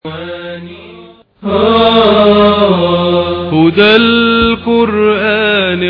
هدى القرآن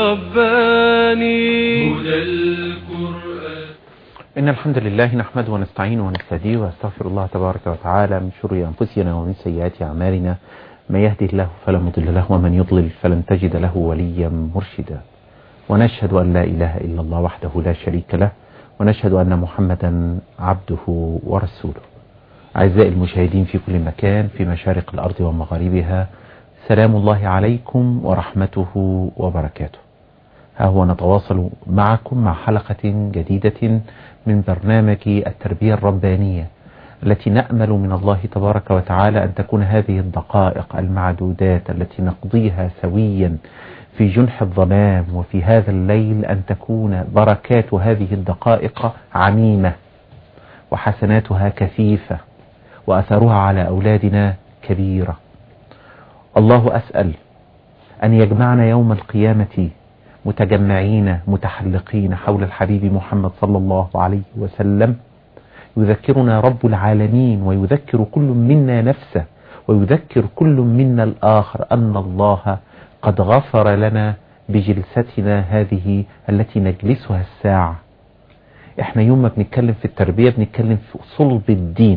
رباني. هدى القرآن. إن الحمد لله نحمده ونستعينه ونستهديه ونستغفر الله تبارك وتعالى من شرور أنفسنا ومن سيئات أعمالنا. من يهده الله فلا مضل له ومن يضلل فلن تجد له وليا مرشدا. ونشهد أن لا إله إلا الله وحده لا شريك له، ونشهد أن محمدا عبده ورسوله. أعزائي المشاهدين في كل مكان في مشارق الأرض ومغاربها، سلام الله عليكم ورحمته وبركاته. ها هو نتواصل معكم مع حلقة جديدة من برنامج التربية الربانية، التي نأمل من الله تبارك وتعالى أن تكون هذه الدقائق المعدودات التي نقضيها سويا في جنح الظلام وفي هذا الليل أن تكون بركات هذه الدقائق عميمة وحسناتها كثيفة وأثرها على أولادنا كبيرة. الله أسأل أن يجمعنا يوم القيامة متجمعين متحلقين حول الحبيب محمد صلى الله عليه وسلم، يذكرنا رب العالمين ويذكر كل منا نفسه ويذكر كل منا الآخر أن الله قد غفر لنا بجلستنا هذه التي نجلسها الساعة. احنا يوم ما بنتكلم في التربية بنتكلم في صلب الدين،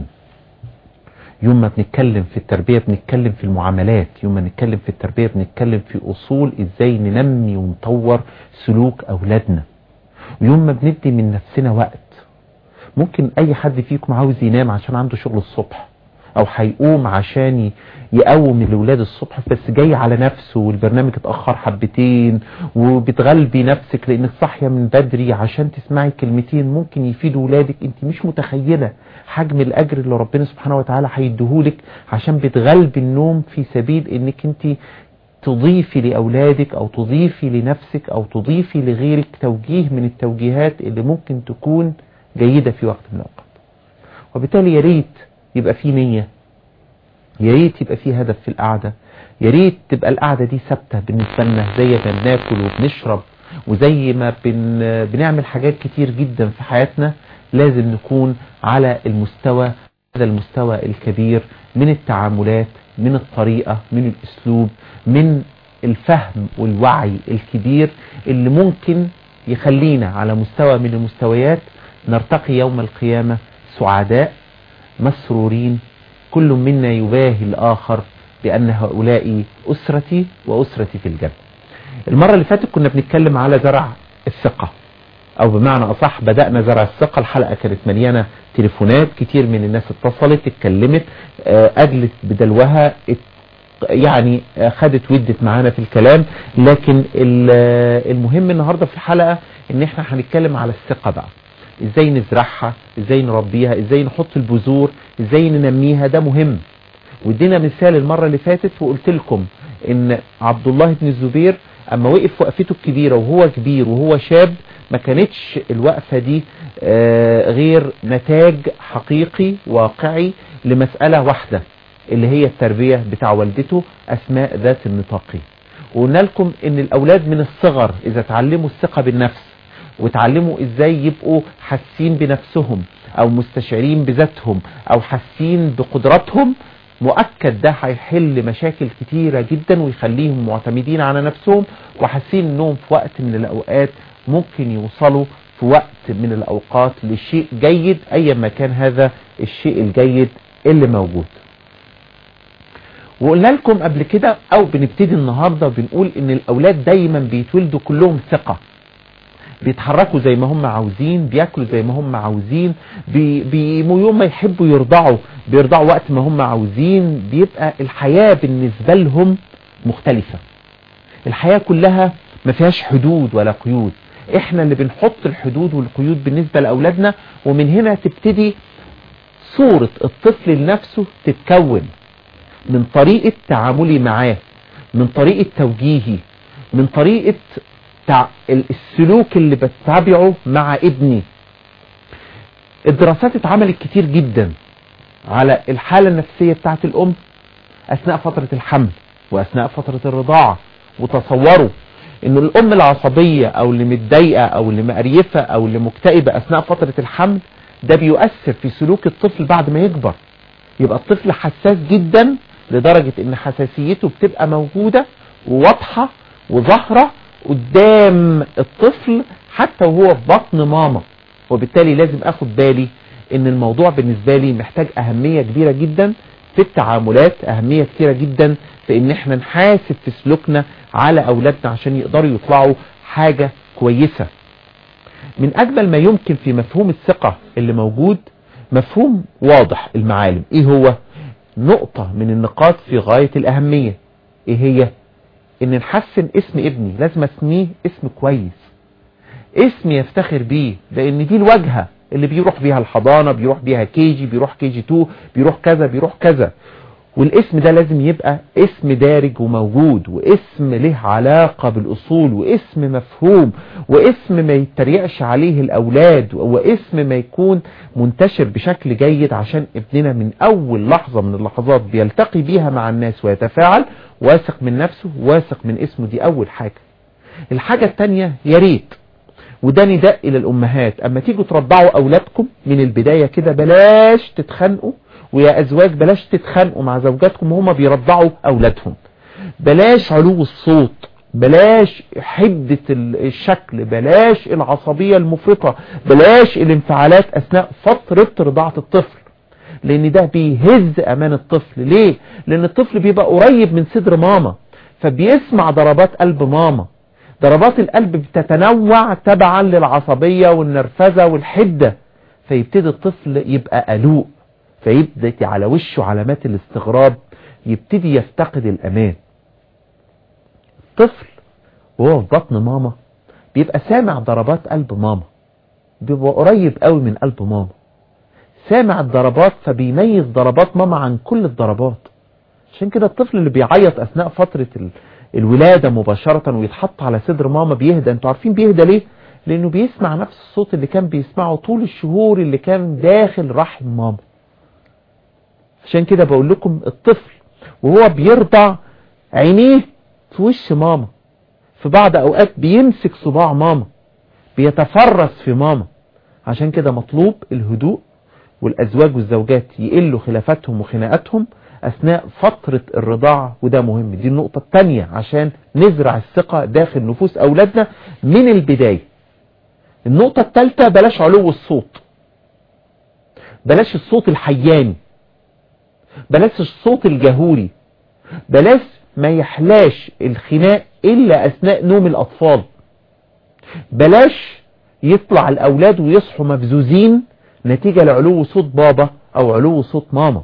يوم ما بنتكلم في التربية بنتكلم في المعاملات، يوم ما نتكلم في التربية بنتكلم في أصول إزاي ننمي ونطور سلوك أولادنا. ويوم ما بندي من نفسنا وقت، ممكن أي حد فيكم عاوز ينام عشان عنده شغل الصبح، أو هيقوم عشان يقوم الأولاد الصبح بس جاي على نفسه والبرنامج اتأخر حبتين، وبتغلبي نفسك لأنك صاحية من بدري عشان تسمعي كلمتين ممكن يفيدوا أولادك. أنت مش متخيلة حجم الأجر اللي ربنا سبحانه وتعالى هيديهولك عشان بتغلبي النوم في سبيل أنك أنت تضيفي لأولادك أو تضيفي لنفسك أو تضيفي لغيرك توجيه من التوجيهات اللي ممكن تكون جيدة في وقت من الأوقات. وبالتالي يا ريت يبقى في نية، يا ريت يبقى في هدف في القعدة، يا ريت تبقى القعدة دي ثابتة بالنسبة لنا، زي ما بناكل وبنشرب وزي ما بنعمل حاجات كتير جدا في حياتنا. لازم نكون على المستوى، هذا المستوى الكبير من التعاملات، من الطريقة، من الأسلوب، من الفهم والوعي الكبير اللي ممكن يخلينا على مستوى من المستويات نرتقي يوم القيامة سعداء مسرورين، كل منا يباهي الآخر بأن هؤلاء أسرتي وأسرتي في الجنة. المرة اللي فاتت كنا بنتكلم على زرع الثقة، أو بمعنى أصح بدأنا زرع الثقة. الحلقة كانت مليانة تليفونات، كتير من الناس اتصلت اتكلمت أجلت بدلوها، يعني خدت ودت معانا في الكلام. لكن المهم النهاردة في الحلقة ان احنا هنتكلم على الثقة بقى، ازاي نزرعها، ازاي نربيها، ازاي نحط البذور، ازاي ننميها. ده مهم. وادينا مثال المرة اللي فاتت وقلت لكم ان عبد الله بن الزبير اما وقف وقفته الكبيرة وهو كبير وهو شاب، ما كانتش الوقفة دي غير نتاج حقيقي واقعي لمسألة واحدة اللي هي التربية بتاع والدته أسماء ذات النطاقين. وقلنا لكم ان الاولاد من الصغر اذا تعلموا الثقة بالنفس وتعلموا ازاي يبقوا حاسين بنفسهم او مستشعرين بذاتهم او حاسين بقدراتهم، مؤكد ده هيحل مشاكل كتيرة جدا ويخليهم معتمدين على نفسهم وحاسين انهم في وقت من الاوقات ممكن يوصلوا في وقت من الاوقات لشيء جيد ايا ما كان هذا الشيء الجيد اللي موجود. وقلنا لكم قبل كده او بنبتدي النهاردة بنقول ان الاولاد دايما بيتولدوا كلهم ثقة، بيتحركوا زي ما هم عاوزين، بياكلوا زي ما هم عاوزين، يوم ما يحبوا بيرضعوا وقت ما هم عاوزين. بيبقى الحياة بالنسبة لهم مختلفة، الحياة كلها ما فيهاش حدود ولا قيود. احنا اللي بنحط الحدود والقيود بالنسبة لأولادنا، ومن هنا تبتدي صورة الطفل لنفسه تتكون من طريقة تعاملي معاه، من طريقة توجيهي، من طريقة السلوك اللي بتتابعه مع ابني. الدراسات اتعملت كتير جدا على الحالة النفسية بتاعت الأم أثناء فترة الحمل وأثناء فترة الرضاعة. وتصوروا إن الأم العصبية أو اللي متضايقة أو اللي مقريفة أو اللي مكتئبة أثناء فترة الحمل ده بيؤثر في سلوك الطفل بعد ما يكبر. يبقى الطفل حساس جدا لدرجة ان حساسيته بتبقى موجودة وواضحة وظاهرة قدام الطفل حتى وهو في بطن ماما. وبالتالي لازم اخد بالي ان الموضوع بالنسبة لي محتاج اهمية كبيرة جدا في التعاملات، اهمية كتيرة جدا في ان احنا نحاسب في سلوكنا على اولادنا عشان يقدروا يطلعوا حاجة كويسة. من اجمل ما يمكن في مفهوم الثقة اللي موجود مفهوم واضح المعالم. ايه هو؟ نقطة من النقاط في غاية الاهمية. ايه هي؟ ان نحسن اسم ابني، لازم اسميه اسم كويس، اسم يفتخر بيه، لان دي الواجهة اللي بيروح بيها الحضانة، بيروح بيها كيجي، بيروح كيجي 2، بيروح كذا بيروح كذا. والاسم ده لازم يبقى اسم دارج وموجود، واسم له علاقة بالاصول، واسم مفهوم، واسم ما يتريقش عليه الاولاد، واسم ما يكون منتشر بشكل جيد عشان ابننا من اول لحظة من اللحظات بيلتقي بيها مع الناس ويتفاعل واثق من نفسه، واثق من اسمه. دي اول حاجة. الحاجة التانية، يا ريت، وده نداء الى الامهات، اما تيجوا ترضعوا اولادكم من البداية كده بلاش تتخانقوا، ويا ازواج بلاش تتخانقوا مع زوجاتكم وهما بيرضعوا اولادهم. بلاش علو الصوت، بلاش حدة الشكل، بلاش العصبية المفرطة، بلاش الانفعالات اثناء فترة رضاعة الطفل، لان ده بيهز امان الطفل. ليه؟ لان الطفل بيبقى قريب من صدر ماما، فبيسمع ضربات قلب ماما. ضربات القلب بتتنوع تبعا للعصبية والنرفزة والحدة، فيبتدي الطفل يبقى قلوق، فيبدأ على وشه علامات الاستغراب، يبتدي يفتقد الأمان. الطفل وهو في بطن ماما بيبقى سامع ضربات قلب ماما، بيبقى قريب قوي من قلب ماما، سامع الضربات، فبيميز ضربات ماما عن كل الضربات. عشان كده الطفل اللي بيعيط أثناء فترة الولادة مباشرة ويتحط على صدر ماما بيهدى. انتوا عارفين بيهدى ليه؟ لأنه بيسمع نفس الصوت اللي كان بيسمعه طول الشهور اللي كان داخل رحم ماما. عشان كده بقول لكم الطفل وهو بيرضع عينيه في وش ماما، في بعض اوقات بيمسك صباع ماما، بيتفرس في ماما. عشان كده مطلوب الهدوء، والازواج والزوجات يقلوا خلافاتهم وخناقاتهم اثناء فترة الرضاعة، وده مهم. دي النقطة التانية عشان نزرع الثقة داخل نفوس اولادنا من البداية. النقطة التالتة، بلاش علو الصوت، بلاش الصوت الحياني، بلاش الصوت الجهوري، بلاش ما يحلاش الخناق إلا أثناء نوم الأطفال، بلاش يطلع الأولاد ويصحوا مفزوزين نتيجة لعلو صوت بابا أو علو صوت ماما.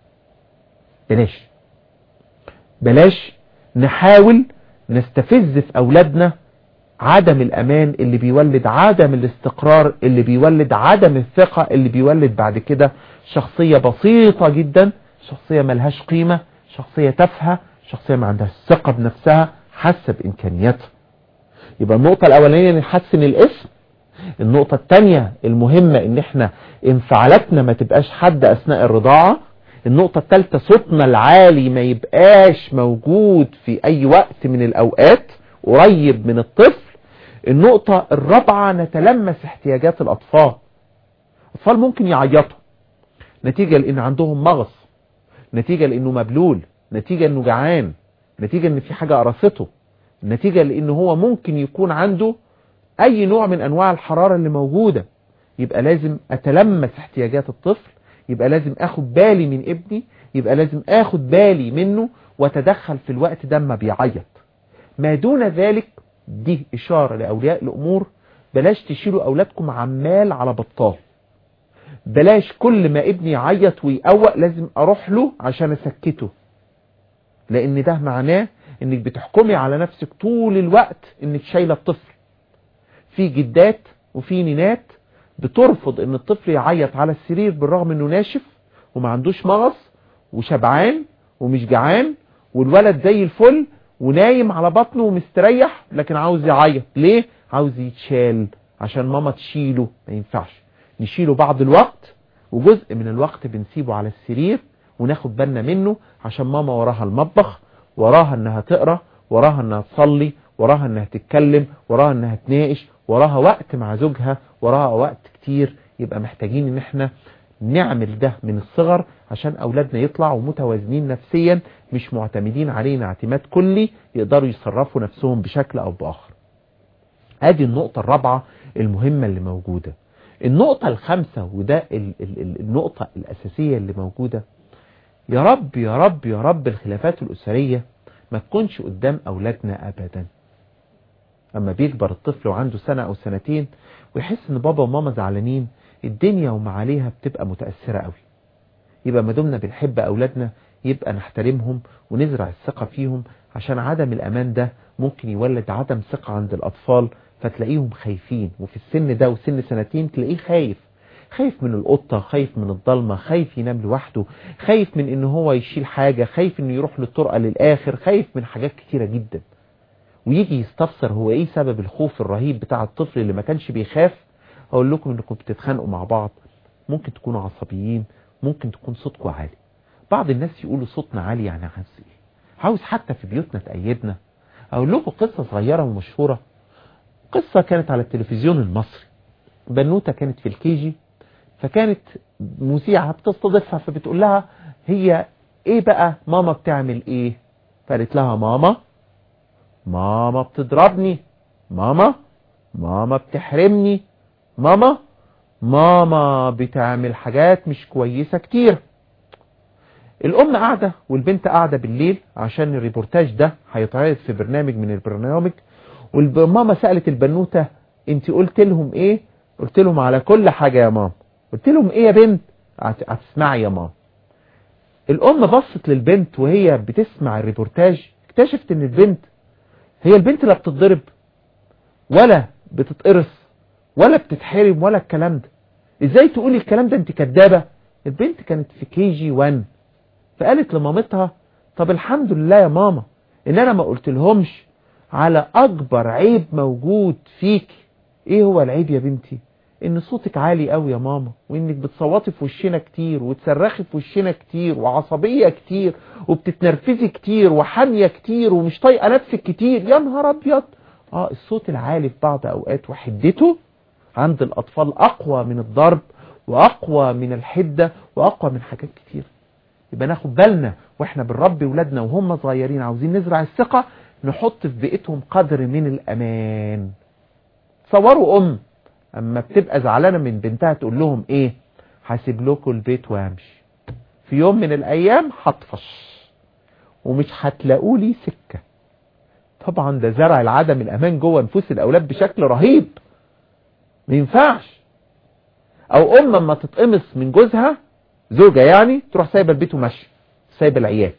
بلاش نحاول نستفز في أولادنا عدم الأمان اللي بيولد عدم الاستقرار، اللي بيولد عدم الثقة، اللي بيولد بعد كده شخصية بسيطة جدا، شخصية ملهاش قيمة، شخصية تافهة، شخصية ما عندها ثقة بنفسها حاسة بإمكانياتها. يبقى النقطة الأولانية نحسن الاسم. النقطة الثانية المهمة ان احنا انفعالاتنا ما تبقاش حادة أثناء الرضاعة. النقطة الثالثة صوتنا العالي ما يبقاش موجود في أي وقت من الأوقات قريب من الطفل. النقطة الرابعة نتلمس احتياجات الأطفال. الأطفال ممكن يعيطوا نتيجة لأن عندهم مغص، نتيجة لأنه مبلول، نتيجة لأنه جعان، نتيجة لأن في حاجة قرصته، نتيجة لأنه هو ممكن يكون عنده أي نوع من أنواع الحرارة اللي موجودة. يبقى لازم أتلمس احتياجات الطفل، يبقى لازم أخد بالي من ابني، يبقى لازم أخد بالي منه وتدخل في الوقت ده ما بيعيط. ما دون ذلك دي إشارة لأولياء الأمور، بلاش تشيلوا أولادكم عمال على بطال. بلاش كل ما ابني يعيط ويقوق لازم أروح له عشان أسكته، لأن ده معناه إنك بتحكمي على نفسك طول الوقت إنك شايلة الطفل. في جدات وفي نينات بترفض إن الطفل يعيط على السرير بالرغم إنه ناشف وما عندوش مغص وشبعان ومش جعان، والولد زي الفل ونايم على بطنه ومستريح، لكن عاوز يعيط. ليه؟ عاوز يتشال عشان ماما تشيله. ما ينفعش. نشيله بعض الوقت، وجزء من الوقت بنسيبه على السرير وناخد بالنا منه عشان ماما وراها المطبخ، وراها انها تقرأ، وراها انها تصلي، وراها انها تتكلم، وراها انها تناقش، وراها وقت مع زوجها، وراها وقت كتير. يبقى محتاجين ان احنا نعمل ده من الصغر عشان أولادنا يطلعوا متوازنين نفسيا، مش معتمدين علينا اعتماد كلي، يقدروا يصرفوا نفسهم بشكل أو بآخر. ادي النقطة الرابعة المهمة اللي موجودة. النقطة الخامسة، وده النقطة الأساسية اللي موجودة، يا رب يا رب يا رب الخلافات الأسرية ما تكونش قدام أولادنا أبدا. أما بيكبر الطفل وعنده سنة أو سنتين ويحس إن بابا وماما زعلانين، الدنيا وما عليها بتبقى متأثرة قوي. يبقى ما دمنا بنحب أولادنا يبقى نحترمهم ونزرع الثقة فيهم، عشان عدم الأمان ده ممكن يولد عدم ثقة عند الأطفال، فتلاقيهم خايفين. وفي السن ده وسن سنتين تلاقيه خايف من القطة، خايف من الضلمة، خايف ينام لوحده، خايف من إنه هو يشيل حاجة، خايف إنه يروح للطرقة للآخر، خايف من حاجات كتيرة جدا. ويجي يستفسر هو إيه سبب الخوف الرهيب بتاع الطفل اللي ما كانش بيخاف. أقول لكم إنكم بتتخانقوا مع بعض، ممكن تكونوا عصبيين، ممكن تكون صوتكم عالي. بعض الناس يقولوا صوتنا عالي يعني عاوز إيه؟ عاوز حتى في بيوتنا تأيدنا. أقول لكم قصة صغيرة ومشهورة، قصة كانت على التلفزيون المصري. بنوتة كانت في الكيجي، فكانت مذيعة بتستضيفها، فبتقول لها هي ايه بقى ماما بتعمل ايه؟ فقالت لها ماما بتضربني، ماما بتحرمني، ماما بتعمل حاجات مش كويسة كتير. الام قاعدة والبنت قاعدة بالليل عشان الريبورتاج ده هيتعرض في برنامج من البرنامج، والماما سألت البنوتة انت قلت لهم ايه؟ قلت لهم على كل حاجة يا ماما. قلت لهم ايه يا بنت؟ هتسمعي يا ماما. الام بصت للبنت وهي بتسمع الريبورتاج، اكتشفت ان البنت لا بتتضرب ولا بتتقرص ولا بتتحرم ولا الكلام ده. ازاي تقولي الكلام ده؟ انت كدابة. البنت كانت في KG 1، فقالت لمامتها طب الحمد لله يا ماما ان انا ما قلت لهمش على اكبر عيب موجود فيك. ايه هو العيب يا بنتي؟ ان صوتك عالي قوي يا ماما، وانك بتصوتي في وشنا كتير وتصرخي في وشنا كتير وعصبية كتير وبتتنرفزي كتير وحامية كتير ومش طايقة نفسك كتير. يا نهار ابيض. الصوت العالي في بعض اوقات وحدته عند الاطفال اقوى من الضرب واقوى من الحدة واقوى من حاجات كتير. يبقى ناخد بالنا واحنا بنربي ولادنا وهم صغيرين، عاوزين نزرع الثقة، نحط في بيئتهم قدر من الامان. تصوروا اما بتبقى زعلانة من بنتها تقول لهم ايه؟ هسيب لكم البيت وامشي، في يوم من الايام هطفش ومش هتلاقوا لي سكة. طبعا ده زرع العدم الامان جوه نفوس الاولاد بشكل رهيب، ما ينفعش. او اما تتقمص من جوزها، زوجة يعني، تروح سايبه البيت وماشيه، سايبه العيال.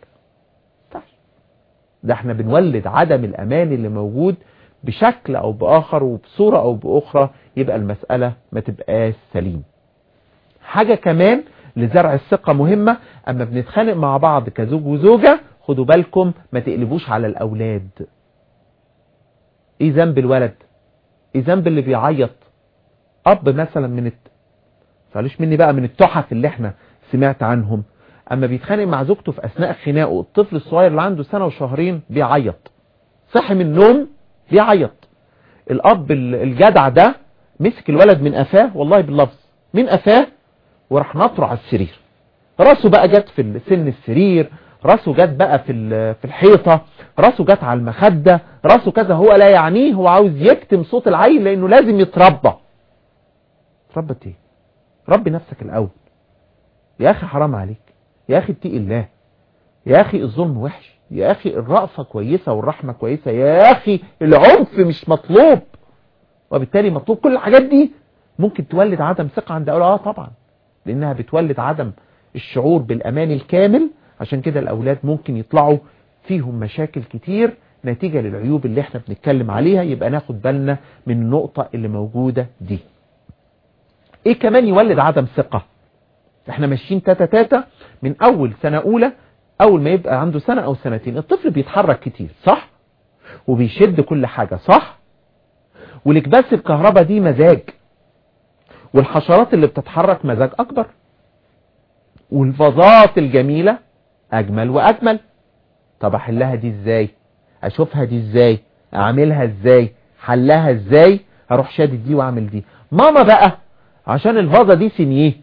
ده احنا بنولد عدم الامان اللي موجود بشكل او باخر وبصورة او باخرى، يبقى المسألة ما تبقاش سليم. حاجة كمان لزرع الثقة مهمة، اما بنتخانق مع بعض كزوج وزوجة، خدوا بالكم ما تقلبوش على الاولاد. ايه ذنب الولد؟ ايه ذنب اللي بيعيط؟ اب مثلا فعليش مني بقى من التحف اللي احنا سمعت عنهم، اما بيتخانق مع زوجته في اثناء خناقه، الطفل الصغير اللي عنده 1 وشهرين بيعيط، صحي من النوم بيعيط، الاب الجدع ده مسك الولد من قفاه، والله باللفظ من قفاه، وراح نطره على السرير. راسه بقى جت في سن السرير، راسه جت بقى في الحيطة، راسه جت على المخدة، راسه كذا. هو لا يعنيه، هو عاوز يكتم صوت العيل لانه لازم يتربى. تربت ايه؟ ربي نفسك الاول يا اخي، حرام عليك يا اخي، اتقي الله يا اخي، الظلم وحش يا اخي، الرأفة كويسة والرحمة كويسة يا اخي، العنف مش مطلوب، وبالتالي مطلوب كل الحاجات دي ممكن تولد عدم ثقة عند اولاد. طبعا لانها بتولد عدم الشعور بالامان الكامل، عشان كده الاولاد ممكن يطلعوا فيهم مشاكل كتير نتيجة للعيوب اللي احنا بنتكلم عليها. يبقى ناخد بالنا من النقطة اللي موجودة دي. ايه كمان يولد عدم ثقة؟ احنا ماشيين تاتا من اول سنة اولى، اول ما يبقى عنده 1 أو 2 الطفل بيتحرك كتير، صح؟ وبيشد كل حاجة، صح؟ والاكباس الكهرباء دي مزاج، والحشرات اللي بتتحرك مزاج اكبر، والفازات الجميلة اجمل واجمل. طب احلها دي ازاي؟ اشوفها دي ازاي؟ اعملها ازاي؟ حلها ازاي؟ هروح شادد دي واعمل دي. ماما بقى عشان الفازة دي سنيه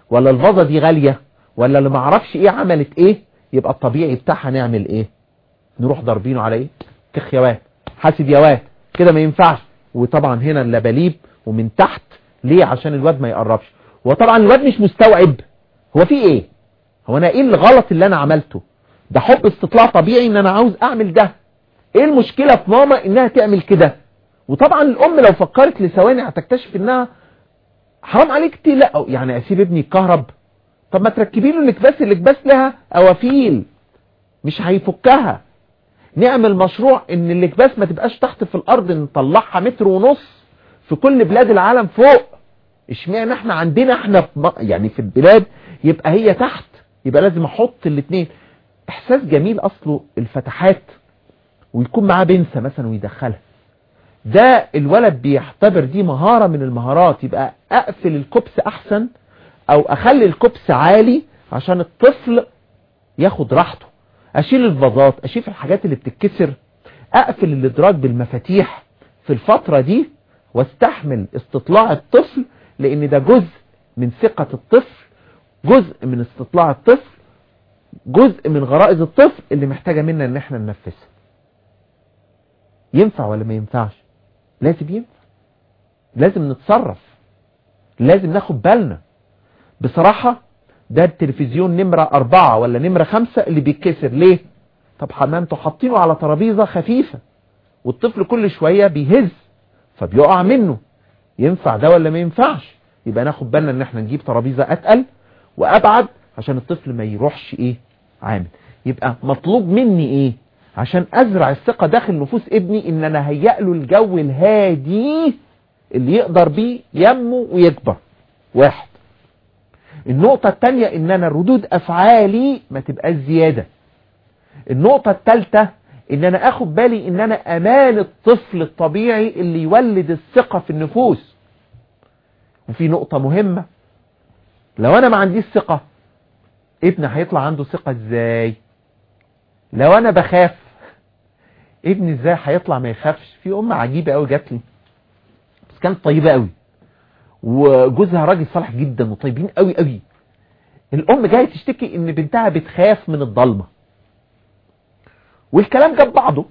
ولا الفازة دي غالية، ولا اللي معرفش ايه عملت ايه، يبقى الطبيعي بتاعها نعمل ايه؟ نروح ضاربينه على ايه؟ كخ يا واد، حاسد يا واد، كده ما ينفعش. وطبعا هنا اللباليب ومن تحت. ليه؟ عشان الواد ما يقربش. وطبعا الواد مش مستوعب هو في ايه، هو انا ايه الغلط اللي انا عملته؟ ده حب استطلاع طبيعي ان انا عاوز اعمل ده. ايه المشكلة في ماما انها تعمل كده؟ وطبعا الام لو فكرت لثواني هتكتشف انها حرام عليك لا يعني اسيب ابني يتكهرب؟ طب ما تركبي له الاكباس، الاكباس لها اوافيل مش هيفكها. نعمل مشروع ان الاكباس ما تبقاش تحت في الارض، نطلعها 1.5 متر في كل بلاد العالم فوق. اشمعنى احنا عندنا احنا يعني في البلاد يبقى هي تحت؟ يبقى لازم احط الاثنين. احساس جميل اصله الفتحات، ويكون معاه بنسة مثلا ويدخلها. ده الولد بيعتبر دي مهارة من المهارات. يبقى اقفل الكبس احسن، او اخلي الكبس عالي عشان الطفل ياخد راحته. اشيل الفازات، اشيل الحاجات اللي بتتكسر، اقفل الادراج بالمفاتيح في الفترة دي، واستحمل استطلاع الطفل، لان ده جزء من ثقة الطفل، جزء من استطلاع الطفل، جزء من غرائز الطفل اللي محتاجة منا ان احنا ننفذها. ينفع ولا ما ينفعش؟ لازم ينفع، لازم نتصرف، لازم ناخد بالنا. بصراحة ده التلفزيون نمرة 4 ولا نمرة 5 اللي بيتكسر. ليه؟ طب انتوا حاطينه على ترابيزة خفيفة والطفل كل شوية بيهز فبيقع منه. ينفع ده ولا ما ينفعش؟ يبقى ناخد بالنا ان احنا نجيب ترابيزة اتقل وابعد عشان الطفل ما يروحش ايه عامل. يبقى مطلوب مني ايه عشان ازرع الثقة داخل نفوس ابني؟ ان انا هيئ له الجو الهادي اللي يقدر بيه ينمو ويكبر. واحد. النقطة التانية ان انا ردود افعالي ما تبقاش زيادة. النقطة التالتة ان انا اخد بالي ان انا امان الطفل الطبيعي اللي يولد الثقة في النفوس. وفي نقطة مهمة، لو انا ما عنديش ثقة ابني هيطلع عنده ثقة ازاي؟ لو انا بخاف ابني ازاي هيطلع ما يخافش؟ في ام عجيبة قوي جات لي بس كانت طيبة قوي، وجوزها راجل صالح جدا وطيبين قوي قوي. الام جاية تشتكي ان بنتها بتخاف من الضلمة، والكلام جاب بعضه.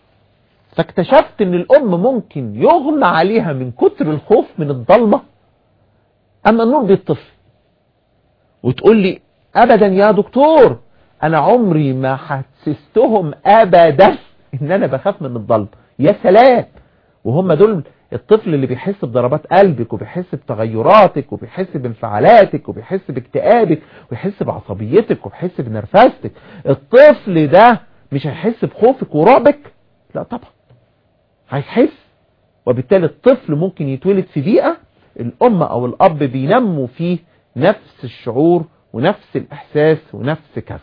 فاكتشفت ان الام ممكن يغمى عليها من كتر الخوف من الضلمة اما النور بيطفي، وتقول لي ابدا يا دكتور انا عمري ما حسستهم ابدا ان انا بخاف من الضلمة. يا سلام! وهم دول الطفل اللي بيحس بضربات قلبك وبيحس بتغيراتك وبيحس بانفعالاتك وبيحس باكتئابك وبيحس بعصبيتك وبيحس بنرفزتك. الطفل ده مش هيحس بخوفك ورعبك؟ لا طبعا هيحس. وبالتالي الطفل ممكن يتولد في بيئة الام او الاب بينموا فيه نفس الشعور ونفس الاحساس ونفس كذا.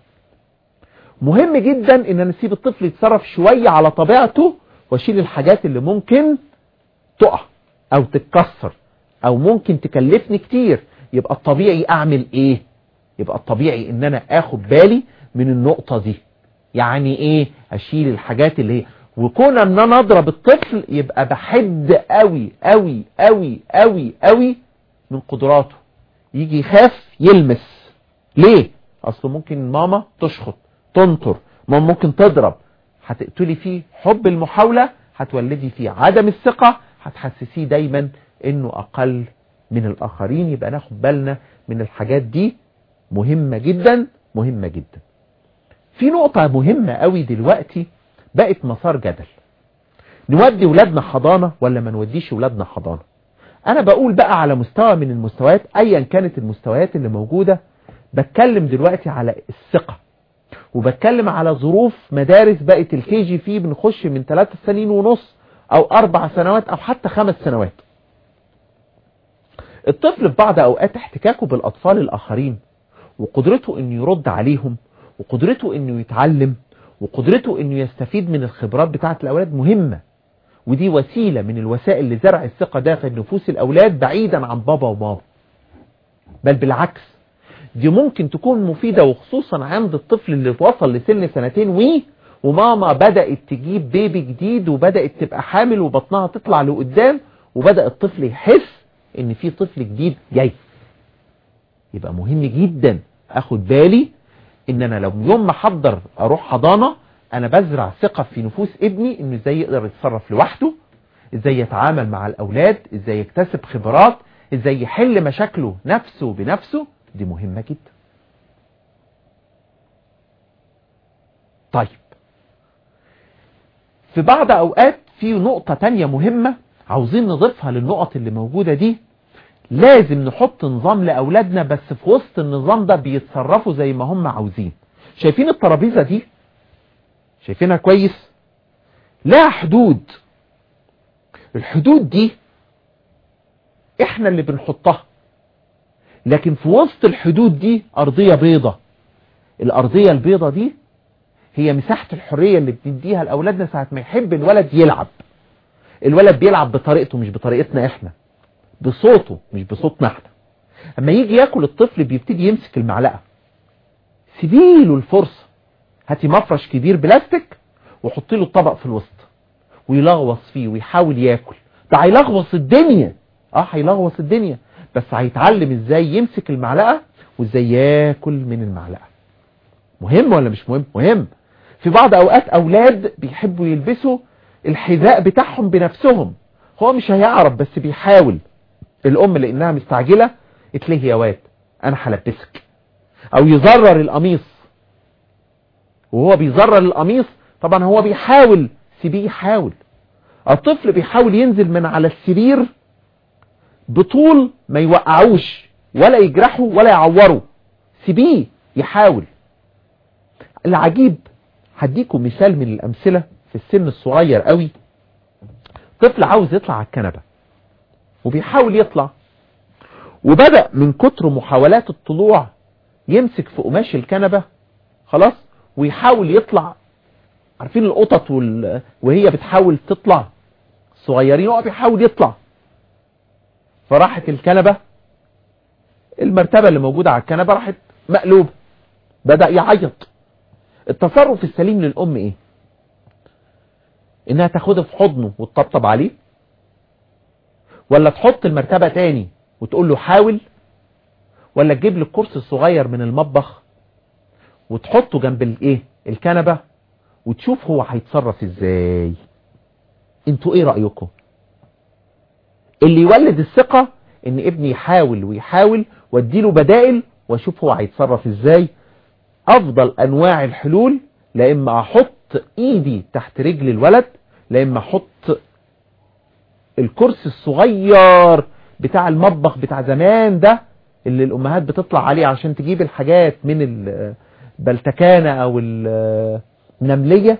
مهم جدا ان انا اسيب الطفل يتصرف شوية على طبيعته، واشيل الحاجات اللي ممكن تقع او تتكسر او ممكن تكلفني كتير. يبقى الطبيعي اعمل ايه؟ يبقى الطبيعي ان انا اخد بالي من النقطة دي. يعني ايه؟ اشيل الحاجات اللي هي، وكون ان انا اضرب الطفل يبقى بحد قوي قوي قوي قوي قوي من قدراته. يجي يخاف يلمس. ليه؟ اصله ممكن ماما تشخط تنطر، ماما ممكن تضرب. هتقتلي فيه حب المحاولة، هتولدي فيه عدم الثقة، هتحسسيه دايما انه اقل من الاخرين. يبقى ناخد بالنا من الحاجات دي، مهمة جدا مهمة جدا. في نقطة مهمة قوي دلوقتي بقت مسار جدل، نودي ولادنا حضانة ولا ما نوديش ولادنا حضانة. انا بقول بقى على مستوى من المستويات ايا كانت المستويات اللي موجودة. بتكلم دلوقتي على الثقة، وبتكلم على ظروف مدارس بقت الكي جي فيه بنخش من 3 سنين ونص او 4 سنوات او حتى 5 سنوات. الطفل في بعض اوقات احتكاكه بالاطفال الاخرين وقدرته انه يرد عليهم وقدرته انه يتعلم وقدرته انه يستفيد من الخبرات بتاعة الاولاد مهمة. ودي وسيلة من الوسائل لزرع الثقة داخل نفوس الاولاد بعيدا عن بابا وماما. بل بالعكس دي ممكن تكون مفيدة، وخصوصا عند الطفل اللي وصل لسن 2 وماما بدأت تجيب بيبي جديد وبدأت تبقى حامل وبطنها تطلع لقدام، وبدأ الطفل يحس ان في طفل جديد جاي. يبقى مهم جدا اخد بالي ان انا لو يوم ما احضر اروح حضانة انا بزرع ثقة في نفوس ابني انه ازاي يقدر يتصرف لوحده، ازاي يتعامل مع الاولاد، ازاي يكتسب خبرات، ازاي يحل مشاكله نفسه بنفسه. دي مهمة جدا. طيب في بعض اوقات في نقطة تانية مهمة عاوزين نضيفها للنقط اللي موجودة دي. لازم نحط نظام لأولادنا، بس في وسط النظام ده بيتصرفوا زي ما هم عاوزين. شايفين الترابيزة دي؟ شايفينها كويس؟ لها حدود. الحدود دي احنا اللي بنحطها، لكن في وسط الحدود دي أرضية بيضة. الأرضية البيضة دي هي مساحة الحرية اللي بنديها لأولادنا ساعة ما يحب الولد يلعب. الولد بيلعب بطريقته مش بطريقتنا احنا، بصوته مش بصوتنا احنا. اما يجي ياكل الطفل بيبتدي يمسك المعلقة، سيبيله الفرصة. هاتي مفرش كبير بلاستيك وحطي له الطبق في الوسط ويلغوص فيه ويحاول ياكل. ده هيلغوص الدنيا، هيلغوص الدنيا، بس هيتعلم ازاي يمسك المعلقة وازاي ياكل من المعلقة. مهم ولا مش مهم؟ مهم. في بعض اوقات اولاد بيحبوا يلبسوا الحذاء بتاعهم بنفسهم، هو مش هيعرف بس بيحاول. الام لانها مستعجلة اتلهي يا واد انا هلبسك، او يزرر القميص. وهو بيزرر القميص طبعا هو بيحاول، سيبيه يحاول. الطفل بيحاول ينزل من على السرير بطول ما يوقعوش ولا يجرحه ولا يعوره، سيبيه يحاول. العجيب هديكم مثال من الامثلة في السن الصغير قوي. طفل عاوز يطلع على الكنبة وبيحاول يطلع، وبدأ من كتر محاولات الطلوع يمسك في قماش الكنبة خلاص ويحاول يطلع. عارفين القطط وهي بتحاول تطلع صغيرين، هو بيحاول يطلع، فراحت الكنبة، المرتبة اللي موجودة على الكنبة راحت مقلوبة، بدأ يعيط. التصرف السليم للأم ايه؟ انها تاخده في حضنه وتطبطب عليه، ولا تحط المرتبة تاني وتقول له حاول، ولا تجيب له الكرسي الصغير من المطبخ وتحطه جنب الكنبة وتشوف هو هيتصرف ازاي؟ انتوا ايه رأيكم؟ اللي يولد الثقة ان ابني يحاول ويحاول واديله بدائل واشوف هو هيتصرف ازاي. افضل انواع الحلول، لا اما احط ايدي تحت رجل الولد، لا اما احط الكرسي الصغير بتاع المطبخ بتاع زمان ده اللي الامهات بتطلع عليه عشان تجيب الحاجات من البلتكانة او النملية.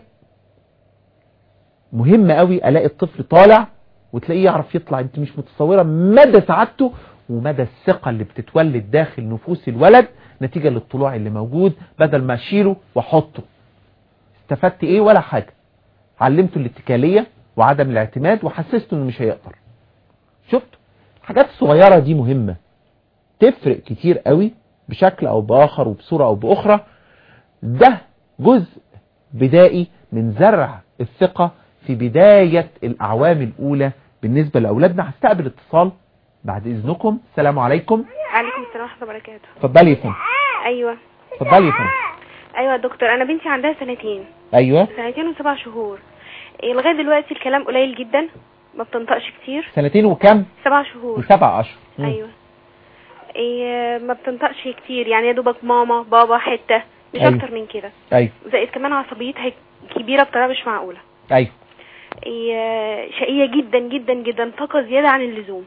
مهم قوي الاقي الطفل طالع وتلاقيه يعرف يطلع. انت مش متصورة مدى سعادته ومدى الثقة اللي بتتولد داخل نفوس الولد نتيجة للطلوع اللي موجود، بدل ما اشيله واحطه. استفدت ايه؟ ولا حاجة. علمته الاتكالية وعدم الاعتماد وحسسته انه مش هيقدر. شفتوا؟ الحاجات الصغيرة دي مهمة، تفرق كتير قوي بشكل او باخر وبصورة او باخرى. ده جزء بدائي من زرع الثقة في بداية الاعوام الاولى بالنسبة لاولادنا. هستقبل اتصال بعد اذنكم. السلام عليكم. عليكم السلام ورحمة الله وبركاته. اتفضلي يا فندم. ايوه اتفضلي يا فندم. ايوه يا دكتور، انا بنتي عندها سنتين. ايوه. سنتين و7 شهور. لغايه دلوقتي الكلام قليل جدا، ما بتنطقش كتير. سنتين وكم؟ 7 شهور و7 اشهر. ايوه. ما بتنطقش كتير، يعني يا دوبك ماما بابا حته، مش أيوة. اكتر من كده. ايوه. زائد كمان عصبيتها كبيره بطريقه مش معقوله. ايوه. شقيه جدا جدا جدا، طاقه زياده عن اللزوم.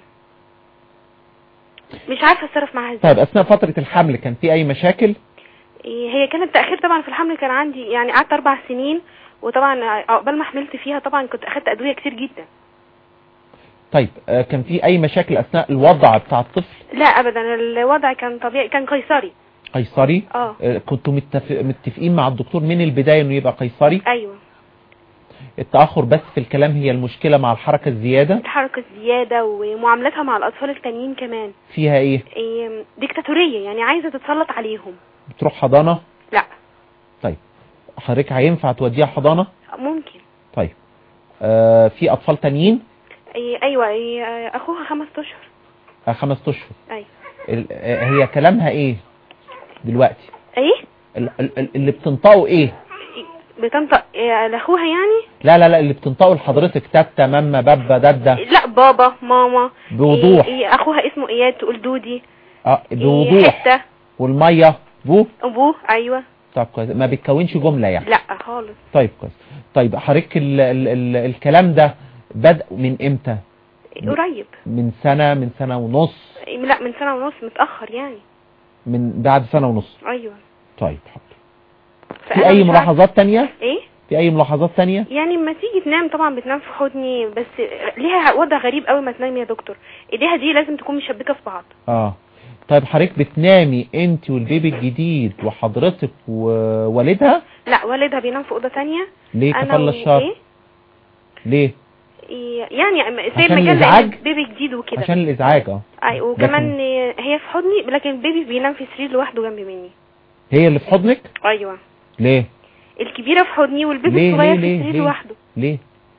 مش عارفه اتصرف معاها ازاي. طيب اثناء فترة الحمل كان في اي مشاكل؟ هي كانت تأخير طبعا في الحمل، كان عندي يعني قعدت 4 سنين، وطبعا عقبال ما حملت فيها طبعا كنت اخدت ادوية كتير جدا. طيب كان في اي مشاكل اثناء الوضع بتاع الطفل؟ لا ابدا، الوضع كان طبيعي، كان قيصري. قيصري؟ كنتوا متفقين مع الدكتور من البداية انه يبقى قيصري؟ ايوه. التأخر بس في الكلام هي المشكلة مع الحركة الزيادة؟ الحركة الزيادة ومعاملتها مع الاطفال التانيين كمان. فيها ايه؟ ديكتاتورية، يعني عايزة تتسلط عليهم. بتروح حضانة؟ لا. طيب حضرتك هينفع توديها حضانة؟ ممكن. طيب في اطفال تانيين؟ ايوه. اخوها 5 اشهر. 5 اشهر. ايوه. هي كلامها ايه دلوقتي؟ ايه اللي بتنطقه ايه؟ بتنطق لاخوها يعني؟ لا اللي بتنطقه لحضرتك تاتا ماما بابا دادا. لا بابا ماما بوضوح. اخوها اسمه اياد تقول دودي. بوضوح. حته. والميه ابوه. ايوه. طب كويس، ما بتكونش جمله يعني؟ لا خالص. طيب كويس. طيب حضرتك الكلام ده بدأ من امتى؟ قريب. من سنه ونص؟ لا من سنه ونص، متاخر يعني. من بعد سنه ونص؟ ايوه. طيب حاضر. في اي ملاحظات تانية؟ ايه؟ في اي ملاحظات تانية؟ يعني لما تيجي تنام طبعا بتنام في حضني، بس ليها وضع غريب قوي ما تنام يا دكتور. ايديها دي لازم تكون مشبكه في بعض. طيب حضرتك بتنامي انت والبيبي الجديد وحضرتك ووالدها؟ لا والدها بينام في اوضه ثانيه. ليه كفل الشر؟ إيه؟ ليه؟ يعني سيب مكان بيبي جديد وكده. عشان الازعاج. ايوه. وكمان هي في حضني، لكن البيبي بينام في سرير لوحده جنب مني. هي اللي في حضنك؟ ايوه. ليه؟ الكبيره في حضني والبيبي الصغير في سرير لوحده. ليه؟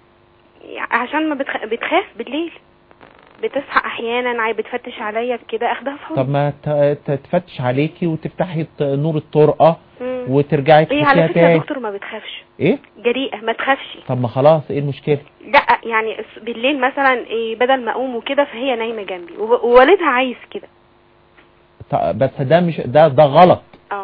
عشان ما بتخاف بالليل، بتصحى احيانا بتفتش عليا كده، اخدها في حضني. طب ما تفتش عليكي وتفتحي نور الطرقه وترجعي تفتحيها تاني. على فكره يا دكتور ما بتخافش. ايه؟ جريئه ما تخافش. طب ما خلاص، ايه المشكله؟ لا يعني بالليل مثلا بدل ما اقوم وكده فهي نايمه جنبي ووالدها عايز كده. بس ده مش ده غلط.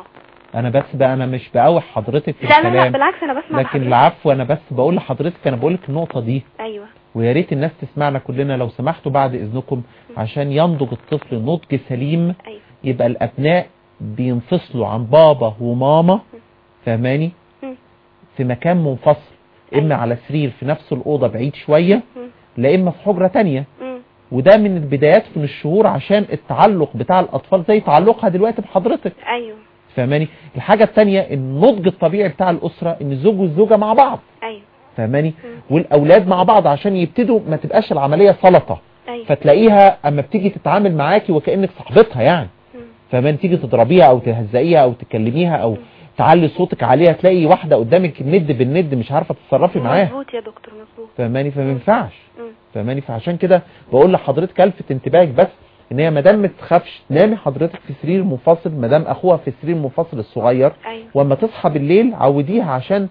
انا مش بقاوح حضرتك في الكلام. لا بالعكس انا بسمع لكن حضرتك. العفو، انا بس بقول لحضرتك، انا بقول لك النقطه دي. ايوه. ويا ريت الناس تسمعنا كلنا لو سمحتوا بعد اذنكم، عشان ينضج الطفل نضج سليم. أيوة. يبقى الابناء بينفصلوا عن بابا وماما، فهماني؟ في مكان منفصل. أيوة. اما على سرير في نفس الاوضه بعيد شويه، لا اما في حجره تانية. وده من البدايات من الشهور، عشان التعلق بتاع الاطفال زي تعلقها دلوقتي بحضرتك. ايوه. فهماني؟ الحاجه الثانيه النضج الطبيعي بتاع الاسره ان الزوج والزوجه مع بعض. ايوه. فهماني؟ والاولاد مع بعض عشان يبتدوا ما تبقاش العمليه سلطه. أيوة. فتلاقيها اما بتيجي تتعامل معاكي وكانك صاحبتها يعني. فهماني؟ تيجي تضربيها او تهزقيها او تكلميها او تعلي صوتك عليها، تلاقي واحده قدامك الند بالند مش عارفه تتصرفي معاها. مظبوط يا دكتور مظبوط. فهماني؟ فما ينفعش. فهماني؟ فعشان كده بقول لحضرتك الفت انتباهك بس ان هي ما دام ما تخافش تنامي حضرتك في سرير منفصل، ما دام اخوها في سرير منفصل الصغير. أيوة. واما تصحى بالليل عوديها، عشان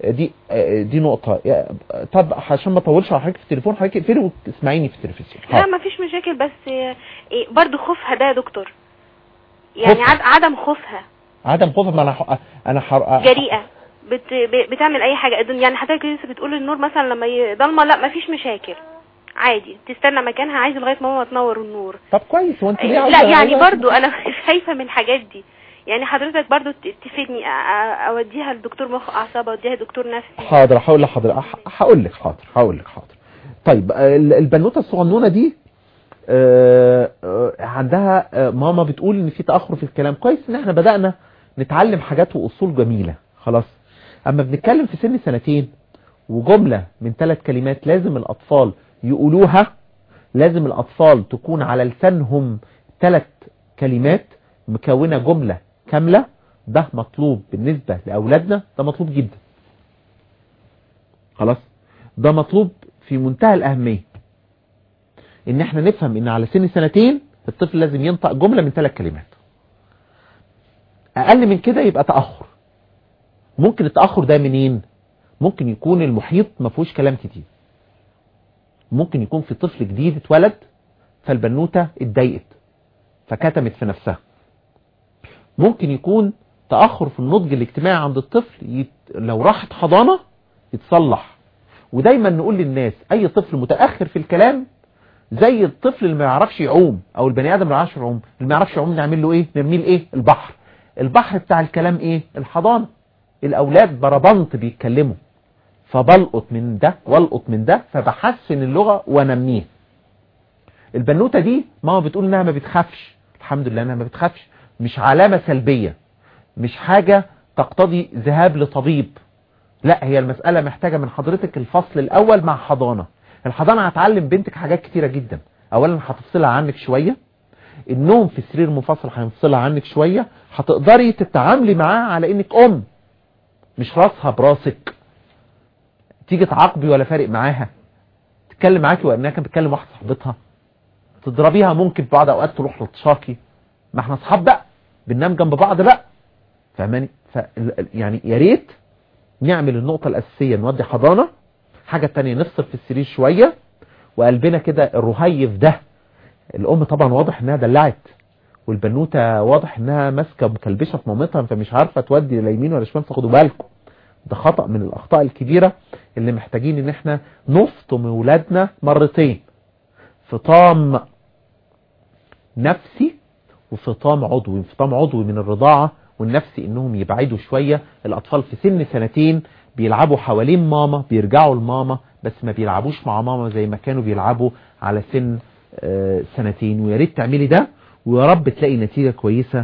دي نقطه. طب عشان ما اطولش على حضرتك في التليفون، حضرتك اقفلي واسمعيني في التلفزيون. لا ما فيش مشاكل، بس برضو خوفها ده يا دكتور، يعني عدم خوفها. عدم خوفها. ما انا جريئه بتعمل اي حاجه. يعني حضرتك لسه بتقول النور مثلا لما ضلمه، لا ما فيش مشاكل عادي، تستنى مكانها، عايزه لغايه ماما تنور النور. طب كويس. وانت ليه لا يعني برضو انا خايفه من الحاجات دي، يعني حضرتك برضو تفيدني، اوديها لدكتور مخ اعصاب، اوديها لدكتور نفسي. حاضر. هقول لك حاضر. طيب البنوته الصغنونه دي عندها ماما بتقول ان في تاخر في الكلام. كويس ان احنا بدانا نتعلم حاجات واصول جميله. خلاص. اما بنتكلم في سن 2 وجمله من 3 كلمات لازم الاطفال يقولوها، لازم الاطفال تكون على لسانهم 3 كلمات مكونه جمله كامله. ده مطلوب بالنسبه لاولادنا، ده مطلوب جدا. خلاص. ده مطلوب في منتهى الاهميه، ان احنا نفهم ان على سن 2 الطفل لازم ينطق جمله من 3 كلمات. اقل من كده يبقى تاخر. ممكن التاخر ده منين؟ ممكن يكون المحيط ما فيهوش كلام كتير. ممكن يكون في طفل جديد اتولد فالبنوته اتضايقت فكتمت في نفسها. ممكن يكون تاخر في النضج الاجتماعي عند الطفل، لو راحت حضانه يتصلح. ودايما نقول للناس اي طفل متاخر في الكلام زي الطفل اللي ما يعرفش يعوم، او البني ادم اللي ما يعرفش يعوم. اللي ما يعرفش يعوم نعمل له ايه؟ نرميه لايه؟ البحر. البحر بتاع الكلام ايه؟ الحضانه. الاولاد بربنط بيتكلموا، فبلقط من ده والقط من ده، فبحسن اللغه وانميه. البنوته دي ماما بتقول انها ما بتخافش. الحمد لله انها ما بتخافش، مش علامه سلبيه، مش حاجه تقتضي ذهاب لطبيب. لا، هي المساله محتاجه من حضرتك الفصل الاول مع حضانه. الحضانه هتعلم بنتك حاجات كتيره جدا. اولا هتفصلها عنك شويه، النوم في سرير منفصل هيفصلها عنك شويه، هتقدري تتعاملي معاها على انك ام، مش راسها براسك. تيجي تعاقبي ولا فارق معاها، تتكلم معاكي وانها كانت بتكلم واحده صاحبتها، تضربيها ممكن بعض اوقات تروح للتشاكي. ما احنا اصحاب بقى، بننام جنب بعض بقى، فاهماني؟ يعني يا ريت نعمل النقطة الأساسية، نودي حضانة. حاجة تانية، نفصل في السرير شوية، وقلبنا كده الرهيف ده. الأم طبعا واضح انها دلعت، والبنوتة واضح انها ماسكة مكلبشة في مامتها، فمش عارفة تودي لا يمين ولا شمال، فخدوا بالكم. ده خطأ من الأخطاء الكبيرة اللي محتاجين ان احنا نفطم ولادنا مرتين، فطام نفسي وفطام عضوي. فطام عضوي من الرضاعة، والنفسي انهم يبعدوا شوية. الأطفال في سن 2 بيلعبوا حوالين ماما، بيرجعوا لماما، بس ما بيلعبوش مع ماما زي ما كانوا بيلعبوا على سن 2. ويا ريت تعملي ده، ويا رب تلاقي نتيجة كويسة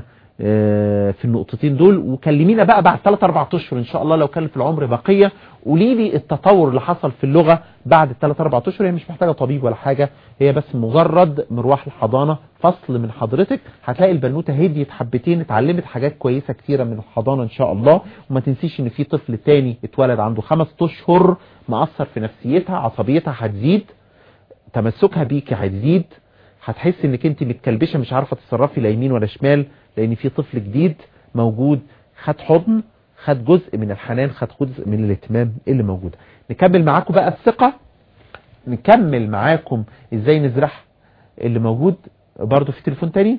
في النقطتين دول. وكلمينا بقى بعد 3-4 اشهر ان شاء الله لو كان في العمر بقية، قولي لي التطور اللي حصل في اللغة بعد 3-4 اشهر. هي مش محتاجة طبيب ولا حاجة، هي بس مجرد مروح الحضانة، فصل من حضرتك، هتلاقي البنوتة هديت حبتين، اتعلمت حاجات كويسة كتيرة من الحضانة ان شاء الله. وما تنسيش ان في طفل تاني اتولد عنده 5 اشهر مأثر في نفسيتها، عصبيتها هتزيد، تمسكها بيكي هتزيد، هتحس انك انت متكلبشه مش عارفه تتصرفي لا يمين ولا شمال، لان في طفل جديد موجود، خد حضن، خد جزء من الحنان، خد جزء من الاهتمام اللي موجوده. نكمل معاكم بقى الثقه، نكمل معاكم ازاي نزرع اللي موجود. برضو في تليفون تاني؟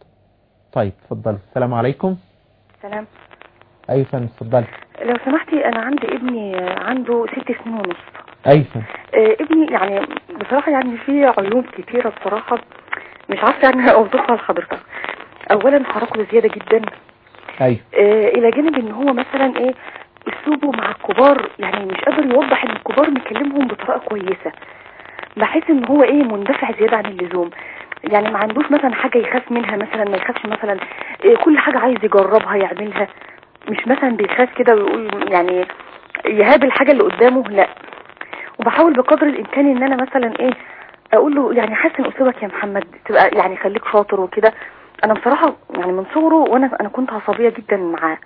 طيب اتفضل. السلام عليكم. سلام. ايوه فندم اتفضل. لو سمحتي، انا عندي ابني عنده 6 سنين ونص. ايوه. ابني يعني بصراحة يعني فيه عيوب كتيرة بصراحة، مش عارفة يعني اوصفها لحضرتك. اولا حركه زيادة جدا. ايوه. الى جانب ان هو مثلا ايه اسلوبه مع الكبار، يعني مش قادر يوضح ان الكبار مكلمهم بطريقة كويسة. بحس ان هو ايه مندفع زيادة عن اللزوم، يعني ما عندوش مثلا حاجة يخاف منها، مثلا ما يخافش مثلا كل حاجة عايز يجربها يعملها، مش مثلا بيخاف كده ويقول يعني يهاب الحاجة اللي قدامه، لا. وبحاول بقدر الامكان ان انا مثلا ايه اقول له يعني حسن اسلوبك يا محمد، تبقى يعني خليك شاطر وكده. انا بصراحة يعني من صغره وانا كنت عصبية جدا معاه،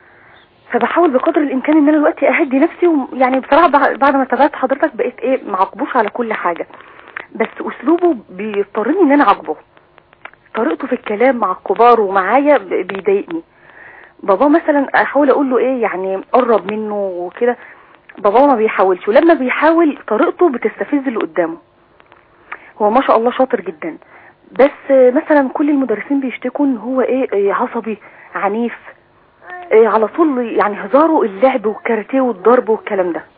فبحاول بقدر الامكان ان انا دلوقتي اهدي نفسي. ويعني بصراحة بعد ما تابعت حضرتك بقيت ايه معاقبوش على كل حاجة، بس اسلوبه بيضطرني ان انا اعاقبه. طريقته في الكلام مع الكبار ومعايا بيضايقني. بابا مثلا احاول اقول له ايه يعني قرب منه وكده، بابا ما بيحاولش، ولما بيحاول طريقته بتستفز اللي قدامه. هو ما شاء الله شاطر جدا، بس مثلا كل المدرسين بيشتكوا ان هو ايه عصبي عنيف، على طول يعني هزاره اللعب والكاراتيه والضرب والكلام ده.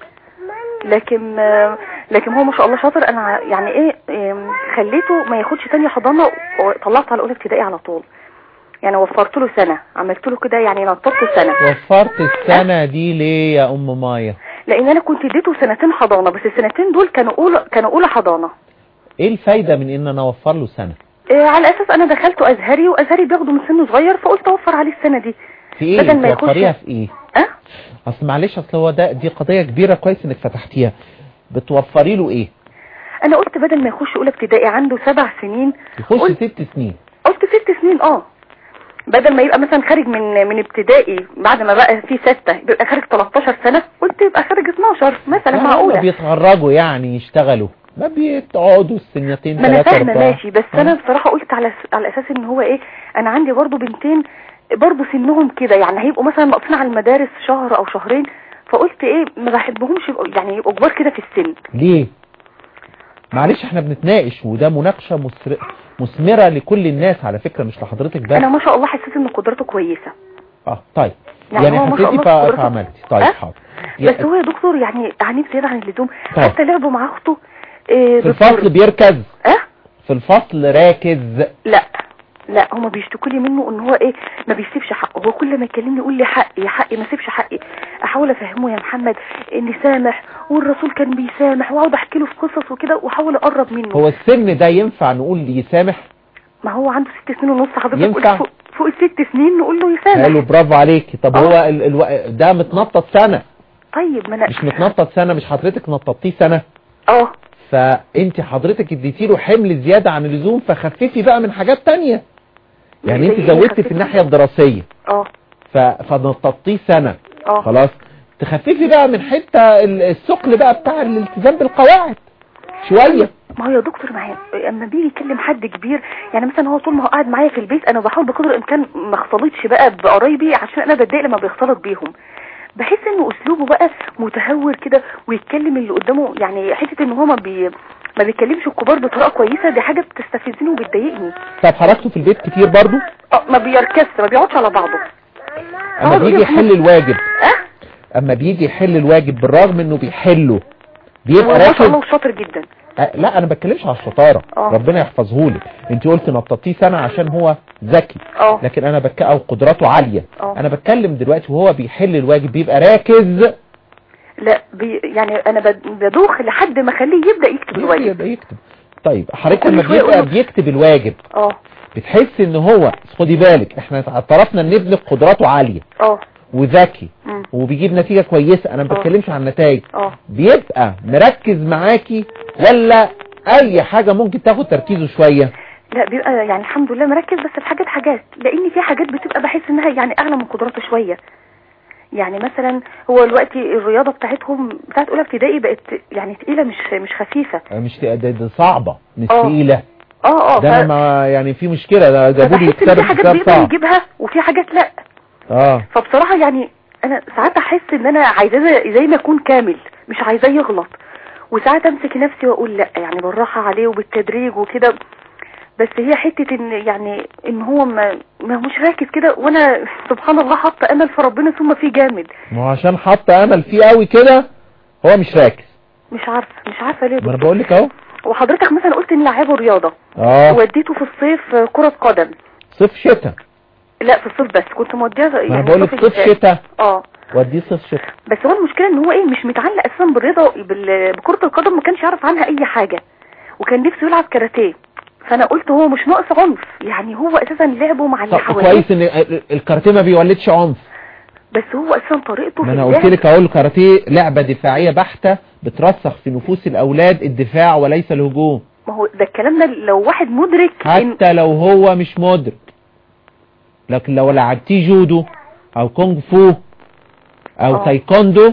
لكن هو ما شاء الله شاطر. انا يعني ايه خليته ما ياخدش تاني حضانه، وطلعته على اولى ابتدائي على طول. يعني وفرت له سنة، عملت له كده يعني نططته سنة. وفرت السنة دي ليه يا ام مايا؟ لان انا كنت اديته 2 حضانة، بس ال2 دول كانوا اولى حضانة. ايه الفايدة من ان انا اوفر له سنة؟ على اساس انا دخلته ازهري، وازهري بياخده من سن صغير، فقلت اوفر عليه السنة دي. في ايه؟ بدل ما توفريها في ايه؟ اصل معلش، اصل هو دي قضية كبيرة، كويس انك فتحتيها. بتوفري له ايه؟ انا قلت بدل ما يخش اولى ابتدائي عنده 7 سنين يخش 6 سنين. قلت 6 سنين بدل ما يبقى مثلا خارج من ابتدائي بعد ما بقى فيه 6 يبقى خارج 13 سنة، قلت يبقى خارج 12 مثلا معقولة. ما بيتخرجوا يعني يشتغلوا، ما بيتقعدوا السنتين 3 4. ما انا فاهمه ماشي، بس انا بصراحة قلت على اساس ان هو ايه، انا عندي برضو بنتين برضو سنهم كده، يعني هيبقوا مثلا ناقصين على المدارس شهر او شهرين، فقلت ايه ما بحبهمش يعني يبقوا كبار كده في السن. ليه؟ معلش احنا بنتناقش، وده مناقشة مثمرة لكل الناس على فكرة، مش لحضرتك بس. انا ما شاء الله حسيت ان قدرته كويسة. طيب يعني حسيتي فعملتي. طيب حاضر. بس هو يا دكتور يعني عنيف زيادة عن اللزوم. طيب. حتى لعبه مع اخته في الفصل بيركز. في الفصل راكز. لا هما بيشتكوا لي منه ان هو ايه ما بيسيبش حقه. هو كل ما يكلمني يقول لي حقي ما سيبش حقي. احاول افهمه يا محمد ان سامح، والرسول كان بيسامح، واقعد احكي له في قصص وكده، واحاول اقرب منه. هو السن ده ينفع نقول لي يسامح؟ ما هو عنده 6 سنين ونص حضرتك، ينفع فوق ال6 سنين نقول له يسامح. حلو، برافو عليكي. طب هو ده متنطط سنة. طيب ما انا مش متنطط سنة، مش حضرتك نططيه سنة. فانت حضرتك اديتي له حمل زيادة عن اللزوم، فخففي بقى من حاجات تانية. يعني انت زودتي في الناحية الدراسية فنططيه سنة. خلاص تخففي بقى من حتة الثقل بقى بتاع الالتزام بالقواعد شوية. ما هو يا دكتور معايا اما بيجي يكلم حد كبير، يعني مثلا هو طول ما هو قاعد معايا في البيت انا بحاول بقدر الامكان ما اختلطش بقى بقرايبي، عشان انا بتضايق لما بيختلط بيهم. بحس انه اسلوبه بقى متهور كده ويتكلم اللي قدامه، يعني حته ان هو ما بيكلمش الكبار بطريقه كويسه، دي حاجه بتستفزني وبتضايقني. طب حركته في البيت كتير برضو؟ ما بيركزش، ما بيقعدش على بعضه. اما بيجي يحل الواجب اما بيجي يحل الواجب بالرغم انه بيحله بيبقى راكز. ما شاء الله شاطر جدا. لا انا بتكلمش على الشطاره، ربنا يحفظه لك. انت قلت نططيه سنه عشان هو ذكي، لكن انا او قدراته عاليه. انا بتكلم دلوقتي وهو بيحل الواجب بيبقى راكز. لا يعني انا بدوخ لحد ما اخليه يبدا يكتب الواجب. يكتب. طيب حضرتك لما بيبقى بيكتب الواجب بتحس ان هو، خدي بالك احنا اعترفنا ان ابنك قدراته عاليه وذكي وبيجيب نتيجه كويسه، انا ما بتكلمش عن النتائج. بيبقى مركز معاكي ولا اي حاجه ممكن تاخد تركيزه شويه؟ لا بيبقى يعني الحمد لله مركز، بس في حاجات لان في حاجات بتبقى بحس انها يعني اعلى من قدراته شويه. يعني مثلا هو دلوقتي الرياضه بتاعت اولى ابتدائي بقت يعني تقيله، مش خفيفه. مش دي صعبه، مش تقيله. ده انا ما يعني في مشكله، ده جابوا لي كتاب. في حاجات بيقدر يجيبها وفي حاجات لا. فبصراحه يعني انا ساعات احس ان انا عايزاه زي ما يكون كامل، مش عايزاه يغلط، وساعات امسك نفسي واقول لا يعني بالراحه عليه وبالتدريج وكده. بس هي حته ان يعني ان هو ما مش راكز كده، وانا سبحان الله حاطه امل في ربنا ثم فيه جامد. ما هو عشان حاطه امل فيه قوي كده هو مش راكز. مش عارفه ليه. ما انا بقول لك اهو. وحضرتك مثلا قلت ان لعبه رياضه وديته في الصيف كره قدم. صيف شتاء؟ لا في الصيف بس كنت موديه يعني. انا بقول لك صيف شتاء. وديه صيف شتاء. بس هو المشكله ان هو مش متعلق اساسا بالرياضه بكره القدم، ما كانش يعرف عنها اي حاجه، وكان نفسه يلعب كاراتيه. فانا قلت هو مش ناقص عنف، يعني هو اساسا لعبه مع اللي حواليه. كويس ان الكاراتيه ما بيولدش عنف، بس هو اساسا طريقته في انا قلت لك اهو الكاراتيه لعبه دفاعيه بحته بترسخ في نفوس الاولاد الدفاع وليس الهجوم. ما هو ده الكلام ده لو واحد مدرك، حتى لو هو مش مدرك. لكن لو لعبتيه جودو او كونغ فو او تايكوندو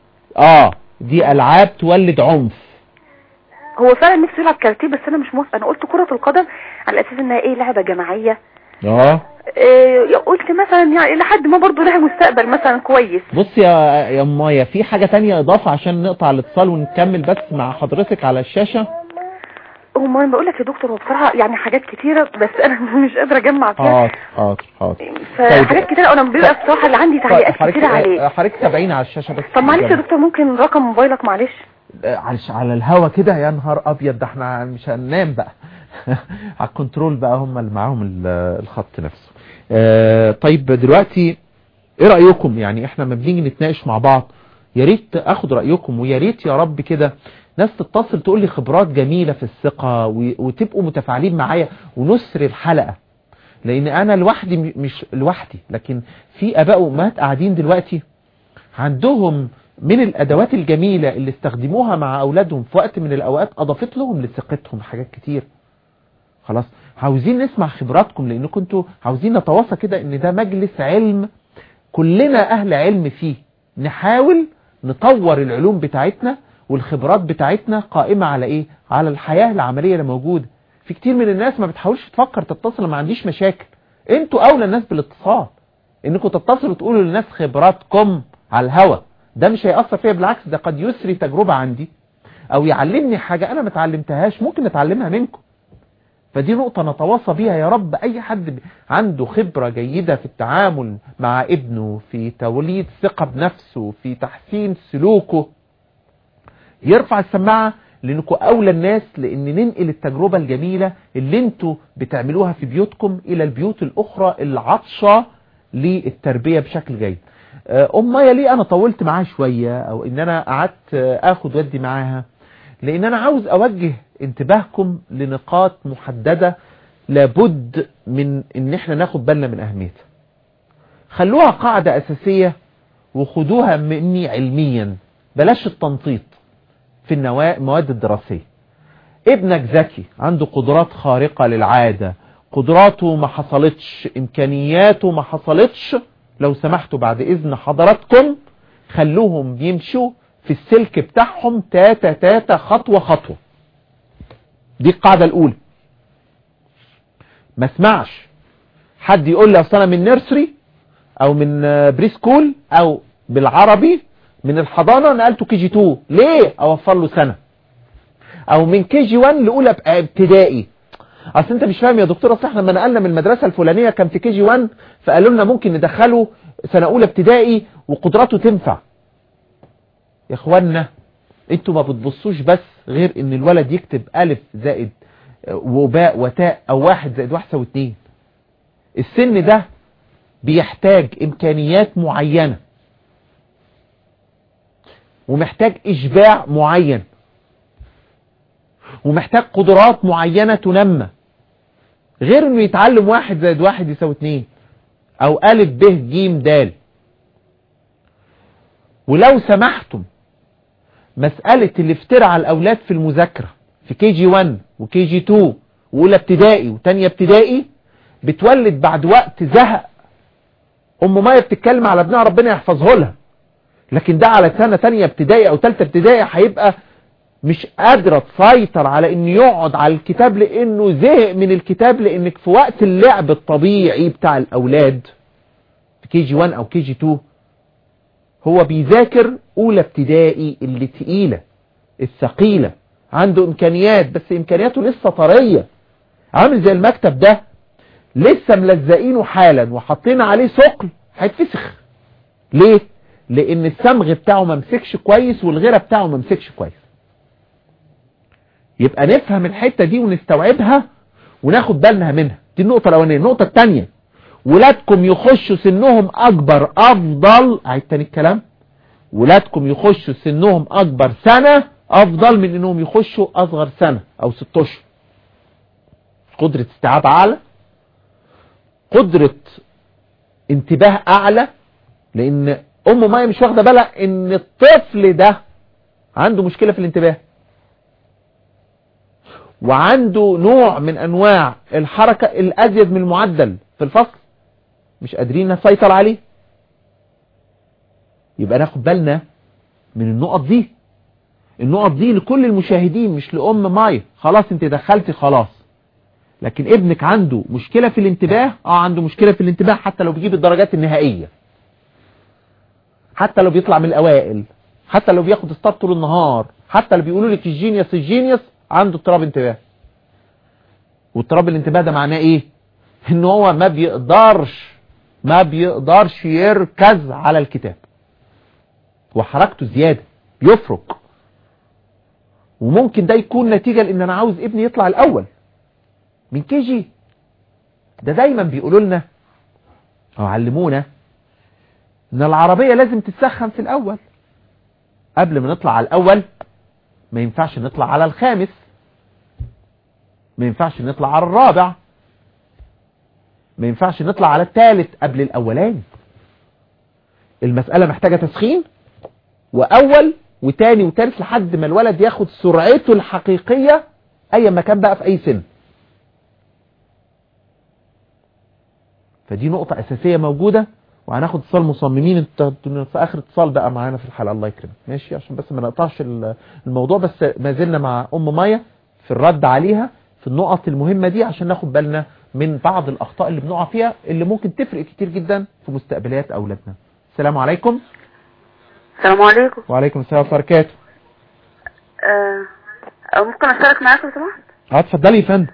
دي العاب تولد عنف. هو فعلا نفسه يلعب كاراتيه، بس انا مش موافقه. انا قلت كرة القدم على اساس انها لعبه جماعيه. قلت مثلا يعني لحد ما برضه لها مستقبل مثلا كويس. بص يا مايا، في حاجه تانية اضافه عشان نقطع الاتصال ونكمل بس مع حضرتك على الشاشه. ما انا بقول لك يا دكتور، هو بصراحه يعني حاجات كتيره بس انا مش قادره اجمع فيها. حاضر. فحاجات كتيره انا بيبقى بصراحه اللي عندي تعليقات كتيره عليه. حضرتك تابعيني على الشاشه بس. طب معلش يا دكتور ممكن رقم موبايلك معلش؟ على الهوا كده؟ يا نهار ابيض، ده احنا مش هننام بقى. على الكنترول بقى هم اللي معاهم الخط نفسه. طيب دلوقتي ايه رايكم؟ يعني احنا لما بنيجي نتناقش مع بعض يا ريت اخد رايكم، ويا ريت يا رب كده ناس تتصل تقول لي خبرات جميله في الثقه وتبقوا متفاعلين معايا ونسر الحلقه، لان انا لوحدي مش لوحدي، لكن في اباء وامهات قاعدين دلوقتي عندهم من الادوات الجميله اللي استخدموها مع اولادهم في وقت من الاوقات اضافت لهم لثقتهم حاجات كتير. خلاص عاوزين نسمع خبراتكم، لانكم انتوا عاوزين نتواصل كده ان ده مجلس علم كلنا اهل علم فيه، نحاول نطور العلوم بتاعتنا والخبرات بتاعتنا قائمة على ايه؟ على الحياة العملية اللي موجودة. في كتير من الناس ما بتحاولش تفكر تتصل، ما عنديش مشاكل، انتوا اولى الناس بالاتصال، انكم تتصلوا وتقولوا للناس خبراتكم على الهوا. ده مش هيأثر فيها، بالعكس ده قد يسري تجربة عندي او يعلمني حاجة انا ما اتعلمتهاش ممكن اتعلمها منكم. فدي نقطة نتواصى بيها يا رب. اي حد عنده خبرة جيدة في التعامل مع ابنه، في توليد ثقة بنفسه، في تحسين سلوكه، يرفع السماعة، لانكم اولى الناس، لان ننقل التجربة الجميلة اللي انتوا بتعملوها في بيوتكم الى البيوت الاخرى العطشة للتربية بشكل جيد. مايا ليه انا طولت معاها شوية او ان انا قعدت اخد ودي معاها؟ لان انا عاوز اوجه انتباهكم لنقاط محددة لابد من ان احنا ناخد بالنا من اهميتها. خلوها قاعدة اساسية وخدوها مني علميا، بلاش التنطيط في المواد الدراسية. ابنك ذكي، عنده قدرات خارقة للعادة، قدراته ما حصلتش، امكانياته ما حصلتش، لو سمحتوا بعد اذن حضراتكم خلوهم يمشوا في السلك بتاعهم تاتا تاتا خطوة خطوة. دي القاعدة الاولى. ما اسمعش حد يقول لي اصل انا من نيرسري او من بري سكول او بالعربي من الحضانة نقلته كي جي 2 ليه اوفر له سنة، او من كي جي 1 لاولى ابتدائي. اصل انت مش فاهم يا دكتور، اصل احنا لما نقلنا من المدرسة الفلانية كان في كي جي 1 فقالوا لنا ممكن ندخله سنة اولى ابتدائي وقدراته تنفع. يا اخوانا انتوا ما بتبصوش بس غير ان الولد يكتب الف زائد وباء وتاء او 1 زائد 1 يساوي 2. السن ده بيحتاج امكانيات معينة ومحتاج اشباع معين ومحتاج قدرات معينة تنمى، غير انه يتعلم 1 زائد 1 يساوي 2 او الف ب ج د. ولو سمحتم مسألة الافتراء على الاولاد في المذاكرة في كي جي 1 وكي جي 2 واولى ابتدائي وتانية ابتدائي بتولد بعد وقت زهق. ام مايا بتتكلم على ابنها ربنا يحفظه لها، لكن ده على سنة تانية ابتدائي او تالتة ابتدائي هيبقى مش قادرة تسيطر على انه يقعد على الكتاب لانه زهق من الكتاب، لانك في وقت اللعب الطبيعي بتاع الاولاد في كي جي 1 او كي جي 2 هو بيذاكر اولى ابتدائي اللي تقيلة الثقيلة، عنده امكانيات بس امكانياته لسه طرية، عامل زي المكتب ده لسه ملزقينه حالا وحطينا عليه ثقل هيتفسخ. ليه؟ لان الصمغ بتاعه ما مسكش كويس والغيرة بتاعه ما مسكش كويس. يبقى نفهم الحتة دي ونستوعبها وناخد بالنا منها. دي النقطة الاولانية. النقطة الثانية، ولادكم يخشوا سنهم اكبر افضل، عيد تاني الكلام، ولادكم يخشوا سنهم اكبر سنة افضل من انهم يخشوا اصغر سنة او 6 اشهر. قدرة استيعاب اعلى، قدرة انتباه اعلى، لان ام مايا مش واخده بالها ان الطفل ده عنده مشكلة في الانتباه وعنده نوع من انواع الحركة الازيد من المعدل في الفصل مش قادرين نسيطر عليه. يبقى ناخد بالنا من النقط دي. النقط دي لكل المشاهدين مش لأم مايا. خلاص انت دخلتي خلاص، لكن ابنك عنده مشكلة في الانتباه. عنده مشكلة في الانتباه حتى لو بيجيب الدرجات النهائية، حتى لو بيطلع من الاوائل، حتى لو بياخد ستار طول النهار، حتى لو بيقولوا لك الجينيوس عنده اضطراب انتباه. واضطراب الانتباه ده معناه ايه؟ ان هو ما بيقدرش يركز على الكتاب وحركته زيادة يفرق. وممكن ده يكون نتيجة لان انا عاوز ابني يطلع الاول من كي جي. ده دايما بيقولوا لنا او علمونا ان العربية لازم تتسخن في الاول. قبل ما نطلع على الاول ما ينفعش نطلع على الخامس، ما ينفعش نطلع على الرابع، ما ينفعش نطلع على الثالث قبل الاولاني. المسألة محتاجة تسخين واول وتاني وتالت لحد ما الولد ياخد سرعته الحقيقية اي مكان بقى في اي سن. فدي نقطة اساسية موجودة. وهناخد اتصال مصممين في اخر اتصال بقى معانا في الحلقة، الله يكرمك ماشي، عشان بس ما نقطعش الموضوع. بس ما زلنا مع ام مايا في الرد عليها في النقط المهمة دي عشان ناخد بالنا من بعض الاخطاء اللي بنقع فيها اللي ممكن تفرق كتير جدا في مستقبلات اولادنا. السلام عليكم. السلام عليكم. وعليكم السلام ورحمة الله وبركاته. ممكن اشترك معاكم لو سمحت؟ اتفضلي يا فندم.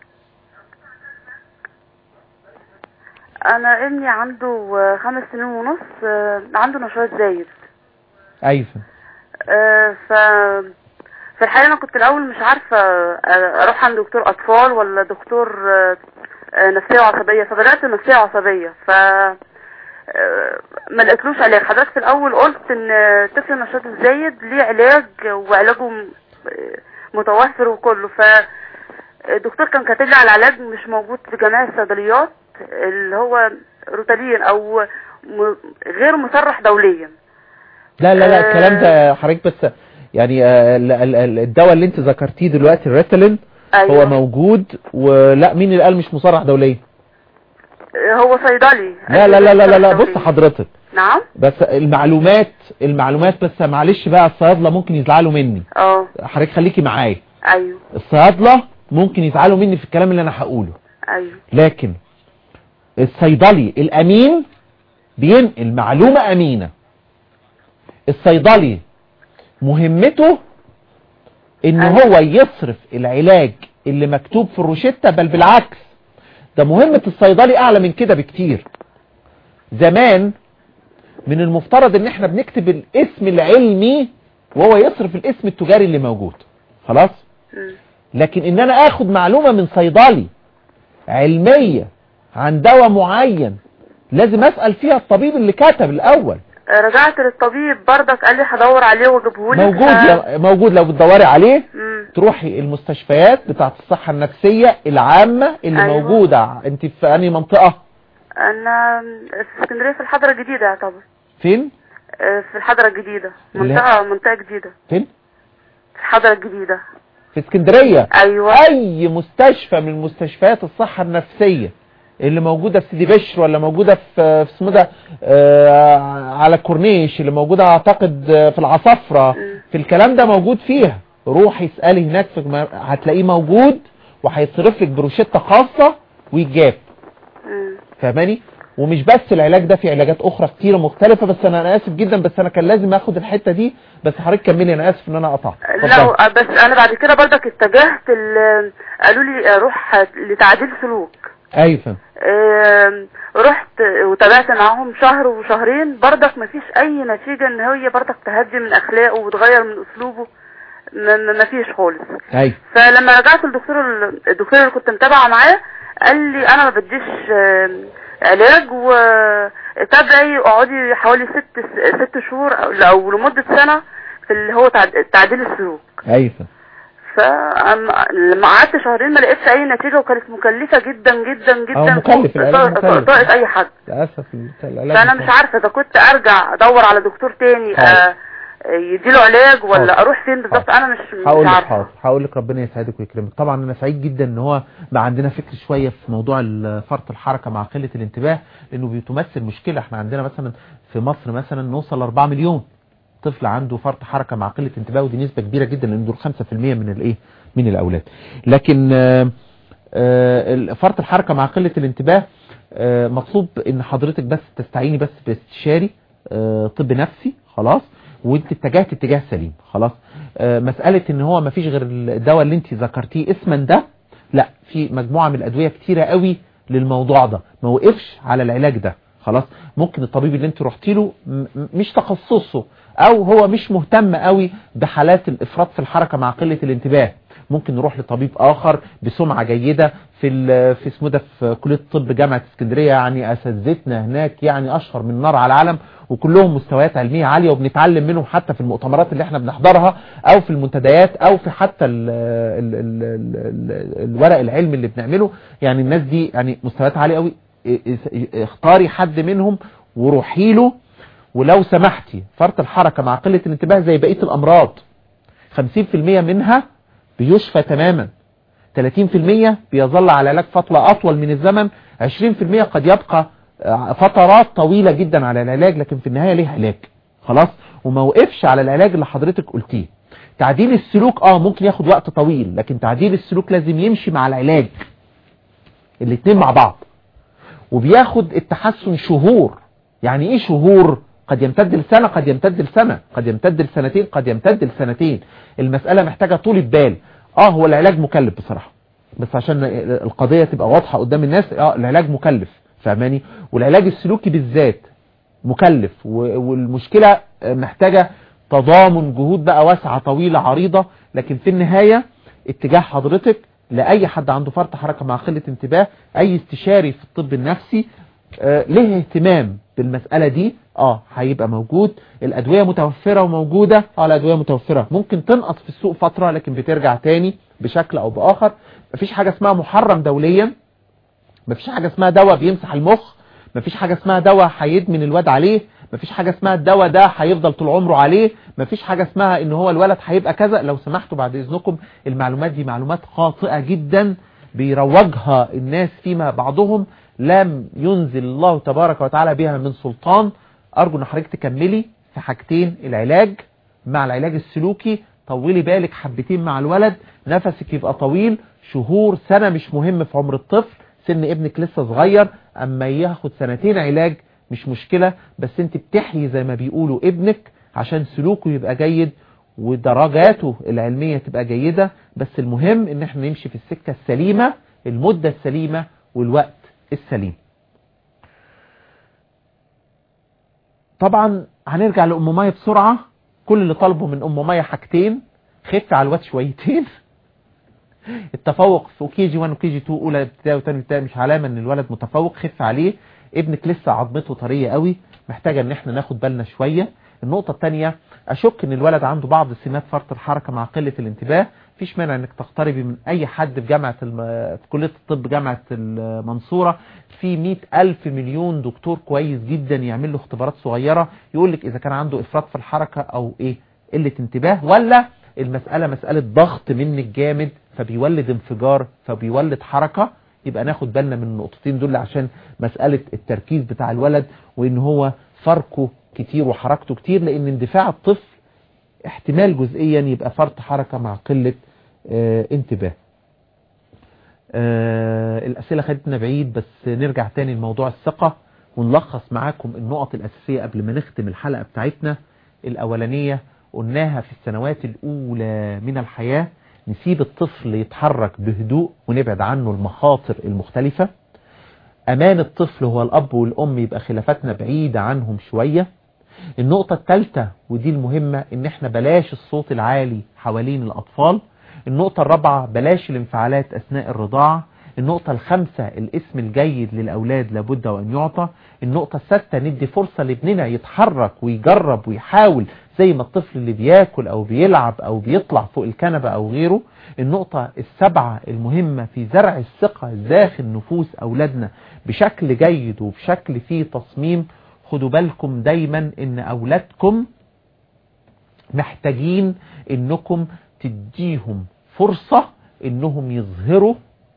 انا ابني عنده 5 سنين ونص، عنده نشاط زايد. ايوه. في الحقيقة انا كنت الاول مش عارفة اروح عند دكتور اطفال ولا دكتور نفسية وعصبية، فبدأت نفسية وعصبية ما لقيتلوش علاج. حضرتك في الاول قلت ان طفل النشاط الزايد ليه علاج وعلاجه متوفر وكله، فالدكتور كان كاتب لي على علاج مش موجود في جميع الصيدليات اللي هو روتالين او غير مصرح دوليا. لا الكلام ده حضرتك بس يعني الدواء اللي انت ذكرتيه دلوقتي الريتالين. أيوة. هو موجود. ولا مين اللي قال مش مصرح دوليا؟ هو صيدلي. لا بص حضرتك. نعم. بس المعلومات بس معلش بقى الصيادله ممكن يزعلوا مني. حضرتك خليكي معايا. ايوه. الصيادلة ممكن يزعلوا مني في الكلام اللي انا هقوله. ايوه. لكن الصيدلي الامين بينقل معلومة امينة. الصيدلي مهمته ان هو يصرف العلاج اللي مكتوب في الروشتة، بل بالعكس ده مهمة الصيدلي اعلى من كده بكتير. زمان من المفترض ان احنا بنكتب الاسم العلمي وهو يصرف الاسم التجاري اللي موجود، خلاص. لكن ان انا اخد معلومة من صيدلي علمية عن دواء معين لازم اسأل فيها الطبيب اللي كتب الاول. رجعت للطبيب برضك قال لي هدور عليه واجيبهولك. موجود لو بتدوري عليه. تروحي المستشفيات بتاعت الصحة النفسية العامة اللي أيوة. موجودة. انت في انهي منطقة؟ انا في اسكندرية في الحضرة الجديدة يعتبر. فين؟ في الحضرة الجديدة، منطقة جديدة. فين؟ في الحضرة الجديدة في اسكندرية. ايوه. اي مستشفى من مستشفيات الصحة النفسية اللي موجودة في سيدي بشر، ولا موجودة في اسمه ده على الكورنيش، اللي موجودة اعتقد في العصافرة، في الكلام ده موجود فيها. روحي اسألي هناك هتلاقيه موجود، وهيصرف لك بروشتة خاصة ويجاب. فاهماني؟ ومش بس العلاج ده، في علاجات اخرى كتيرة مختلفة. بس انا اسف جدا، بس انا كان لازم اخد الحتة دي. بس حضرتك كملي، انا اسف ان انا قطعت. لا بس انا بعد كده برضك اتجهت قالوا لي روح لتعديل سلوك. ايوه. رحت وتابعت معاهم شهر وشهرين، برضك مفيش اي نتيجة ان هي برضك تهدي من اخلاقه وتغير من اسلوبه، مفيش خالص. ايوه. فلما رجعت الدكتور اللي كنت متابعة معاه قال لي انا ما بديش علاج، وتابعي اقعدي حوالي 6 شهور او لمدة سنة في اللي هو تعديل السلوك. ايوه. فلما قعدت شهرين ما لقيتش اي نتيجة، وكانت مكلفة جدا جدا جدا. مكلف العلاج، طاقة اي حد للاسف. فانا مش عارفة اذا كنت ارجع ادور على دكتور تاني يديله علاج، ولا اروح فين بالظبط. انا مش عارفة. هقول لك ربنا يسعدك ويكرمك. طبعا انا سعيد جدا ان هو بقى عندنا فكر شوية في موضوع فرط الحركة مع قلة الانتباه، لانه بيتمثل مشكلة. احنا عندنا مثلا في مصر مثلا نوصل 4 مليون طفل عنده فرط حركة مع قلة انتباه، ودي نسبة كبيرة جدا، لان دول 5% من الاولاد. لكن فرط الحركة مع قلة الانتباه مطلوب ان حضرتك بس تستعيني بس باستشاري طب نفسي، خلاص، وانت اتجهت اتجاه سليم، خلاص. مسألة ان هو مفيش غير الدواء اللي انت ذكرتيه اسما ده، لا، في مجموعة من الادوية كتيرة قوي للموضوع ده، ما وقفش على العلاج ده، خلاص. ممكن الطبيب اللي انت رحتي له مش تخصصه، او هو مش مهتم قوي بحالات الافراط في الحركة مع قلة الانتباه. ممكن نروح لطبيب اخر بسمعة جيدة في اسمه ده في كلية الطب جامعة اسكندرية، يعني اساتذتنا هناك يعني اشهر من نار على العالم، وكلهم مستويات علمية عالية، وبنتعلم منهم حتى في المؤتمرات اللي احنا بنحضرها، او في المنتديات، او في حتى الورق العلمي اللي بنعمله. يعني الناس دي يعني مستويات عالية قوي. اختاري حد منهم وروحي له. ولو سمحتي، فرط الحركة مع قلة الانتباه زي بقية الامراض، 50% منها بيشفى تماما، 30% بيظل على علاج فترة اطول من الزمن، 20% قد يبقى فترات طويلة جدا على العلاج، لكن في النهاية ليه علاج، خلاص. وما وقفش على العلاج اللي حضرتك قلتيه. تعديل السلوك ممكن ياخد وقت طويل، لكن تعديل السلوك لازم يمشي مع العلاج، الاتنين مع بعض، وبياخد التحسن شهور. يعني ايه شهور؟ قد يمتد لسنة، قد يمتد لسنة، قد يمتد لسنتين، قد يمتد لسنتين. المسألة محتاجة طولة بال. هو العلاج مكلف بصراحة، بس عشان القضية تبقى واضحة قدام الناس، العلاج مكلف، فاهماني؟ والعلاج السلوكي بالذات مكلف، والمشكلة محتاجة تضامن جهود بقى واسعة طويلة عريضة. لكن في النهاية اتجاه حضرتك لأي حد عنده فرط حركة مع قلة انتباه، أي استشاري في الطب النفسي له اهتمام بالمسألة دي هيبقى موجود. الأدوية متوفرة وموجودة. الأدوية متوفرة، ممكن تنقص في السوق فترة، لكن بترجع تاني بشكل أو بآخر. مفيش حاجة اسمها محرم دوليا، مفيش حاجة اسمها دواء بيمسح المخ، مفيش حاجة اسمها دواء هيدمن الواد عليه، مفيش حاجة اسمها الدواء ده هيفضل طول عمره عليه، مفيش حاجة اسمها ان هو الولد هيبقى كذا. لو سمحتوا بعد اذنكم، المعلومات دي معلومات خاطئة جدا بيروجها الناس فيما بعضهم لم ينزل الله تبارك وتعالى بها من سلطان. ارجو ان حضرتك تكملي في حاجتين: العلاج مع العلاج السلوكي طولي بالك حبتين مع الولد، نفسك يبقى طويل، شهور سنة مش مهم في عمر الطفل، سن ابنك لسه صغير، اما ياخد 2 علاج مش مشكلة، بس انت بتحيي زي ما بيقولوا ابنك عشان سلوكه يبقى جيد ودرجاته العلمية تبقى جيدة. بس المهم ان احنا نمشي في السكة السليمة، المدة السليمة والوقت السليم. طبعا هنرجع لأم مايا بسرعة. كل اللي طالبه من أم مايا حاجتين: خف على الواد شويتين. التفوق في كي جي 1 وكي جي 2 اولى ابتدائي وثاني ابتدائي مش علامة ان الولد متفوق، خف عليه. ابنك لسه عظمته طرية قوي، محتاجة ان احنا ناخد بالنا شوية. النقطة الثانية، اشك ان الولد عنده بعض سمات فرط الحركة مع قلة الانتباه. فيش مانع انك تقتربي من اي حد في جامعة في كلية الطب جامعة المنصورة، في 100,000 مليون دكتور كويس جدا يعمل له اختبارات صغيرة يقول لك اذا كان عنده افراط في الحركة او ايه قلة انتباه، ولا المسألة مسألة ضغط منك جامد فبيولد انفجار فبيولد حركة. يبقى ناخد بالنا من النقطتين دول عشان مسألة التركيز بتاع الولد، وان هو فرقه كتير وحركته كتير، لان اندفاع الطفل احتمال جزئيا يبقى فرط حركة مع قلة انتباه. الأسئلة خدتنا بعيد، بس نرجع تاني لموضوع الثقة ونلخص معاكم النقط الأساسية قبل ما نختم الحلقة بتاعتنا. الأولانية قلناها في السنوات الأولى من الحياة، نسيب الطفل يتحرك بهدوء ونبعد عنه المخاطر المختلفة. أمان الطفل هو الأب والأم، يبقى خلافاتنا بعيدة عنهم شوية. النقطة الثالثة ودي المهمة، ان احنا بلاش الصوت العالي حوالين الأطفال. النقطة الرابعة بلاش الانفعالات أثناء الرضاعة. النقطة الخامسة الاسم الجيد للأولاد لابد وأن يعطى. النقطة السادسة ندي فرصة لابننا يتحرك ويجرب ويحاول زي ما الطفل اللي بياكل أو بيلعب أو بيطلع فوق الكنبة أو غيره. النقطة السابعة المهمة في زرع الثقة داخل نفوس أولادنا بشكل جيد وبشكل فيه تصميم. خدوا بالكم دايما ان أولادكم محتاجين انكم تديهم فرصة انهم يظهروا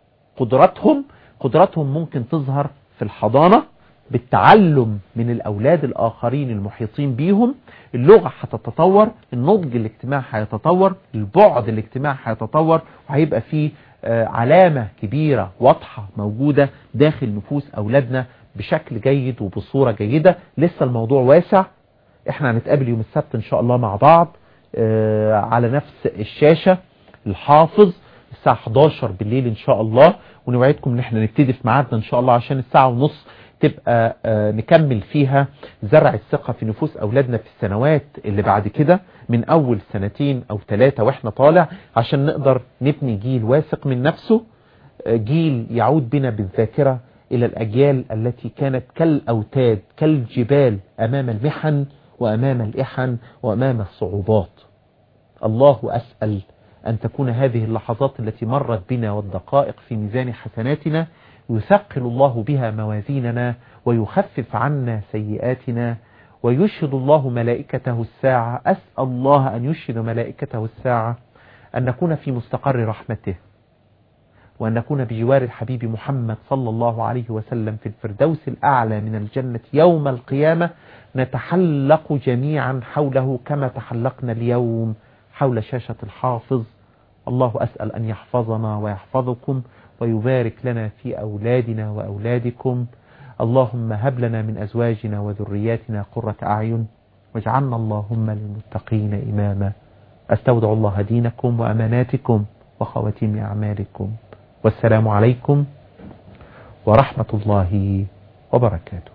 قدراتهم ممكن تظهر في الحضانة بالتعلم من الأولاد الآخرين المحيطين بيهم. اللغة هتتطور، النضج الاجتماعي هيتطور، البعد الاجتماعي هيتطور، وهيبقى فيه علامة كبيرة واضحة موجودة داخل نفوس أولادنا بشكل جيد وبصورة جيدة. لسه الموضوع واسع. احنا هنتقابل يوم السبت ان شاء الله مع بعض على نفس الشاشة الحافظ الساعة 11 بالليل ان شاء الله، ونوعدكم ان احنا نبتدي في ميعادنا ان شاء الله عشان الساعة ونص تبقى نكمل فيها زرع الثقة في نفوس أولادنا في السنوات اللي بعد كده، من أول 2 أو 3 وإحنا طالع، عشان نقدر نبني جيل واثق من نفسه، جيل يعود بنا بالذاكرة إلى الأجيال التي كانت كالأوتاد كالجبال أمام المحن وأمام الإحن وأمام الصعوبات. الله أسأل أن تكون هذه اللحظات التي مرت بنا والدقائق في ميزان حسناتنا، يثقل الله بها موازيننا ويخفف عنا سيئاتنا، ويشهد الله ملائكته الساعة. أسأل الله أن يشهد ملائكته الساعة أن نكون في مستقر رحمته، وأن نكون بجوار الحبيب محمد صلى الله عليه وسلم في الفردوس الأعلى من الجنة يوم القيامة، نتحلق جميعا حوله كما تحلقنا اليوم حول شاشة الحافظ. الله أسأل أن يحفظنا ويحفظكم ويبارك لنا في أولادنا وأولادكم. اللهم هب لنا من أزواجنا وذرياتنا قرة أعين، واجعلنا اللهم للمتقين إماما. أستودع الله دينكم وأماناتكم وخواتيم أعمالكم، والسلام عليكم ورحمة الله وبركاته.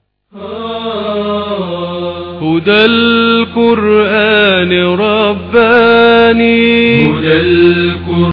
هدى القرآن رباني، هدى القرآن